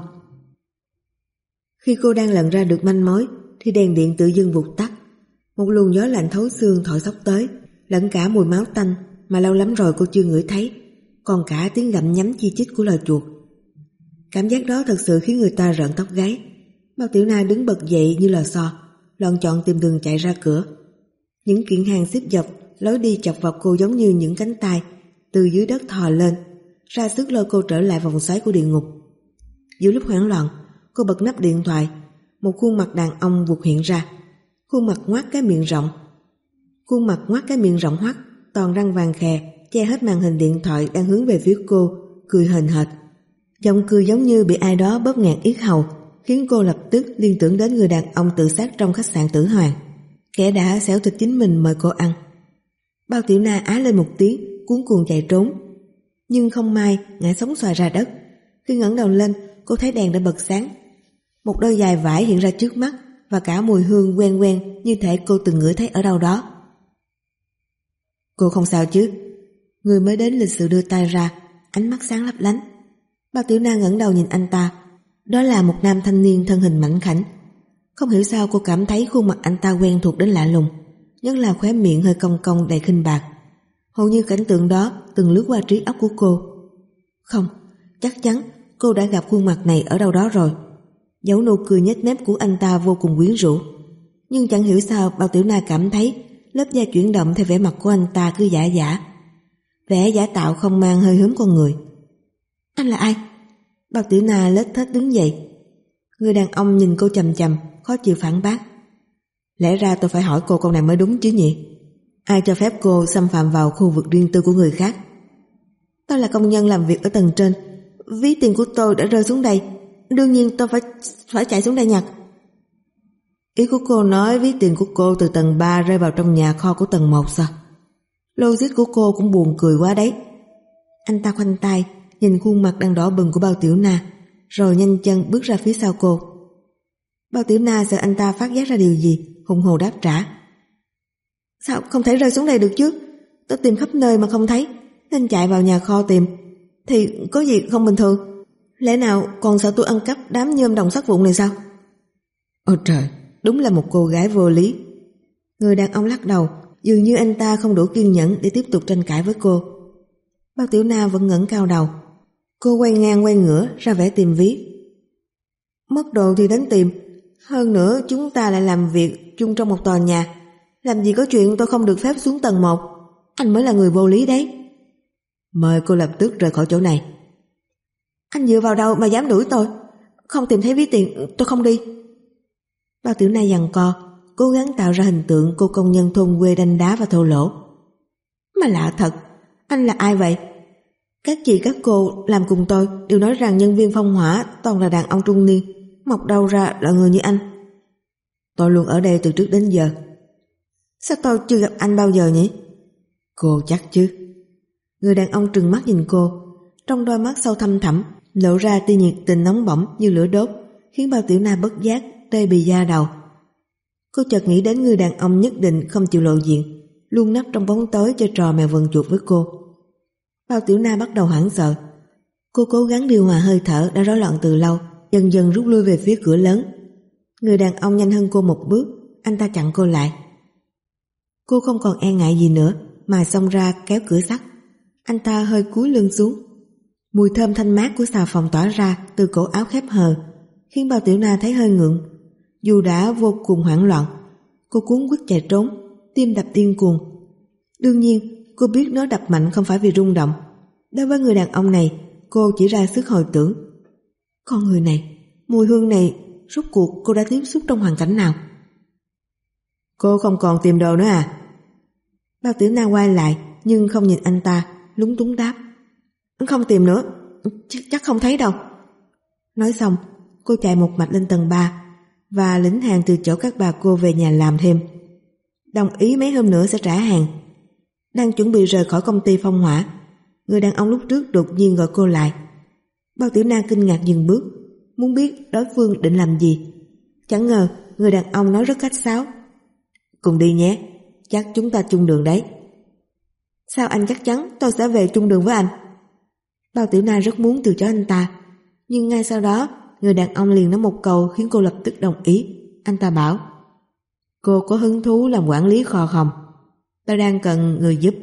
Khi cô đang lần ra được manh mối thì đèn điện tự dưng vụt tắt. Một luồng gió lạnh thấu xương thổi xốc tới, lẫn cả mùi máu tanh mà lâu lắm rồi cô chưa ngửi thấy, còn cả tiếng gặm nhấm chi chít của loài chuột. Cảm giác đó thật sự khiến người ta rợn tóc gáy. Bao Tiểu Na đứng bật dậy như lò xo, loạn chọn tìm đường chạy ra cửa. Những kiện hàng xếp dọc lối đi chọc vào cô giống như những cánh tay từ dưới đất thò lên, ra sức lôi cô trở lại vòng xoáy của địa ngục. Giữa lúc hoảng loạn, cô bật nắp điện thoại. Một khuôn mặt đàn ông vụt hiện ra. Khuôn mặt ngoác cái miệng rộng. Khuôn mặt ngoác cái miệng rộng hoắt, toàn răng vàng khè, che hết màn hình điện thoại đang hướng về phía cô, cười hờn hệt. Giọng cười giống như bị ai đó bóp nghẹt yết hầu, khiến cô lập tức liên tưởng đến người đàn ông tự sát trong khách sạn Tử Hoàng, kẻ đã xẻo thịt chính mình mời cô ăn. Bao Tiểu Na á lên một tiếng, cuống cuồng chạy trốn, nhưng không may ngã sóng xoài ra đất. Khi ngẩng đầu lên, cô thấy đèn đã bật sáng. Một đôi giày vải hiện ra trước mắt và cả mùi hương quen quen như thể cô từng ngửi thấy ở đâu đó. Cô không sao chứ? Người mới đến lịch sự đưa tay ra, ánh mắt sáng lấp lánh. Bao Tiểu Na ngẩng đầu nhìn anh ta. Đó là một nam thanh niên thân hình mảnh khảnh. Không hiểu sao cô cảm thấy khuôn mặt anh ta quen thuộc đến lạ lùng, nhất là khóe miệng hơi cong cong đầy khinh bạc. Hầu như cảnh tượng đó từng lướt qua trí óc của cô. Không, chắc chắn cô đã gặp khuôn mặt này ở đâu đó rồi. Dấu nụ cười nhếch mép của anh ta vô cùng quyến rũ. Nhưng chẳng hiểu sao Bao Tiểu Na cảm thấy lớp da chuyển động theo vẻ mặt của anh ta cứ giả giả, vẻ giả tạo không mang hơi hướng con người. Anh là ai? Bao Tiểu Na lết thết đứng dậy. Người đàn ông nhìn cô chằm chằm, khó chịu phản bác. Lẽ ra tôi phải hỏi cô câu này mới đúng chứ nhỉ? Ai cho phép cô xâm phạm vào khu vực riêng tư của người khác? Tôi là công nhân làm việc ở tầng trên. Ví tiền của tôi đã rơi xuống đây, đương nhiên tôi phải phải chạy xuống đây nhặt. Ý của cô nói ví tiền của cô từ tầng ba rơi vào trong nhà kho của tầng một sao? Logic của cô cũng buồn cười quá đấy. Anh ta khoanh tay nhìn khuôn mặt đang đỏ bừng của Bao Tiểu Na, rồi nhanh chân bước ra phía sau cô. Bao Tiểu Na sợ anh ta phát giác ra điều gì, hùng hồ đáp trả. Sao không thể rơi xuống đây được chứ? Tôi tìm khắp nơi mà không thấy, nên chạy vào nhà kho tìm. Thì có gì không bình thường? Lẽ nào còn sợ tôi ăn cắp đám nhôm đồng sắt vụn này sao? Ôi trời, đúng là một cô gái vô lý. Người đàn ông lắc đầu, dường như anh ta không đủ kiên nhẫn để tiếp tục tranh cãi với cô. Bao Tiểu Na vẫn ngẩng cao đầu. Cô quay ngang quay ngửa ra vẻ tìm ví. Mất đồ thì đến tìm. Hơn nữa chúng ta lại làm việc chung trong một tòa nhà. Làm gì có chuyện tôi không được phép xuống tầng một. Anh mới là người vô lý đấy. Mời cô lập tức rời khỏi chỗ này. Anh dựa vào đâu mà dám đuổi tôi? Không tìm thấy ví tiền tôi không đi. Bao Tiểu Na giằng co, cố gắng tạo ra hình tượng cô công nhân thôn quê đanh đá và thô lỗ. Mà lạ thật, anh là ai vậy? Các chị các cô làm cùng tôi đều nói rằng nhân viên phong hỏa toàn là đàn ông trung niên, mọc đâu ra là người như anh. Tôi luôn ở đây từ trước đến giờ. Sao tôi chưa gặp anh bao giờ nhỉ? Cô chắc chứ? Người đàn ông trừng mắt nhìn cô, trong đôi mắt sâu thăm thẳm lộ ra tia nhiệt tình nóng bỏng như lửa đốt, khiến Bao Tiểu Na bất giác tê bì da đầu. Cô chợt nghĩ đến người đàn ông nhất định không chịu lộ diện, luôn nấp trong bóng tối chơi trò mèo vần chuột với cô. Bao Tiểu Na bắt đầu hoảng sợ. Cô cố gắng điều hòa hơi thở đã rối loạn từ lâu, dần dần rút lui về phía cửa lớn. Người đàn ông nhanh hơn cô một bước, anh ta chặn cô lại. Cô không còn e ngại gì nữa, mà xông ra kéo cửa sắt. Anh ta hơi cúi lưng xuống. Mùi thơm thanh mát của xà phòng tỏa ra từ cổ áo khép hờ, khiến Bao Tiểu Na thấy hơi ngượng. Dù đã vô cùng hoảng loạn, cô cuống quýt chạy trốn, tim đập điên cuồng. Đương nhiên, cô biết nó đập mạnh không phải vì rung động. Đối với người đàn ông này, cô chỉ ra sức hồi tưởng. Con người này, mùi hương này, rốt cuộc cô đã tiếp xúc trong hoàn cảnh nào? Cô không còn tìm đồ nữa à? Bao Tiểu Na quay lại nhưng không nhìn anh ta, lúng túng đáp. Không tìm nữa, chắc, chắc không thấy đâu. Nói xong, cô chạy một mạch lên tầng ba và lĩnh hàng từ chỗ các bà cô về nhà làm thêm. Đồng ý mấy hôm nữa sẽ trả hàng. Đang chuẩn bị rời khỏi công ty phong hỏa, người đàn ông lúc trước đột nhiên gọi cô lại. Bao Tiểu Na kinh ngạc dừng bước, muốn biết đối phương định làm gì. Chẳng ngờ người đàn ông nói rất khách sáo. Cùng đi nhé, chắc chúng ta chung đường đấy. Sao anh chắc chắn tôi sẽ về chung đường với anh? Bao Tiểu Na rất muốn từ chối anh ta, nhưng ngay sau đó người đàn ông liền nói một câu khiến cô lập tức đồng ý. Anh ta bảo, cô có hứng thú làm quản lý kho không? Tôi đang cần người giúp.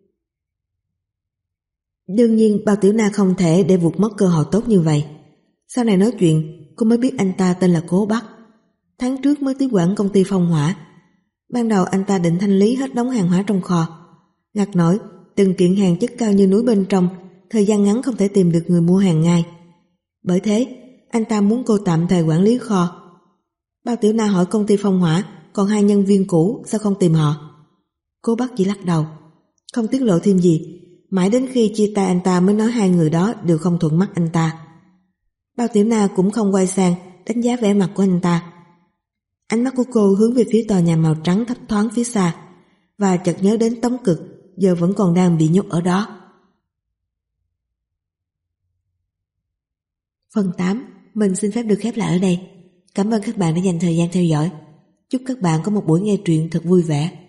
Đương nhiên Bao Tiểu Na không thể để vụt mất cơ hội tốt như vậy. Sau này nói chuyện, cô mới biết anh ta tên là Cố Bắc. Tháng trước mới tiếp quản công ty phong hỏa. Ban đầu anh ta định thanh lý hết đống hàng hóa trong kho. Ngặt nổi, từng kiện hàng chất cao như núi bên trong, thời gian ngắn không thể tìm được người mua hàng ngay. Bởi thế, anh ta muốn cô tạm thời quản lý kho. Bao Tiểu Na hỏi công ty phong hỏa còn hai nhân viên cũ sao không tìm họ. Cố Bắc chỉ lắc đầu, không tiết lộ thêm gì. Mãi đến khi chia tay anh ta mới nói hai người đó đều không thuận mắt anh ta. Bao Tiểu Na cũng không quay sang đánh giá vẻ mặt của anh ta. Ánh mắt của cô hướng về phía tòa nhà màu trắng thấp thoáng phía xa, và chợt nhớ đến Tống Cực giờ vẫn còn đang bị nhốt ở đó. Phần tám, mình xin phép được khép lại ở đây. Cảm ơn các bạn đã dành thời gian theo dõi. Chúc các bạn có một buổi nghe truyện thật vui vẻ.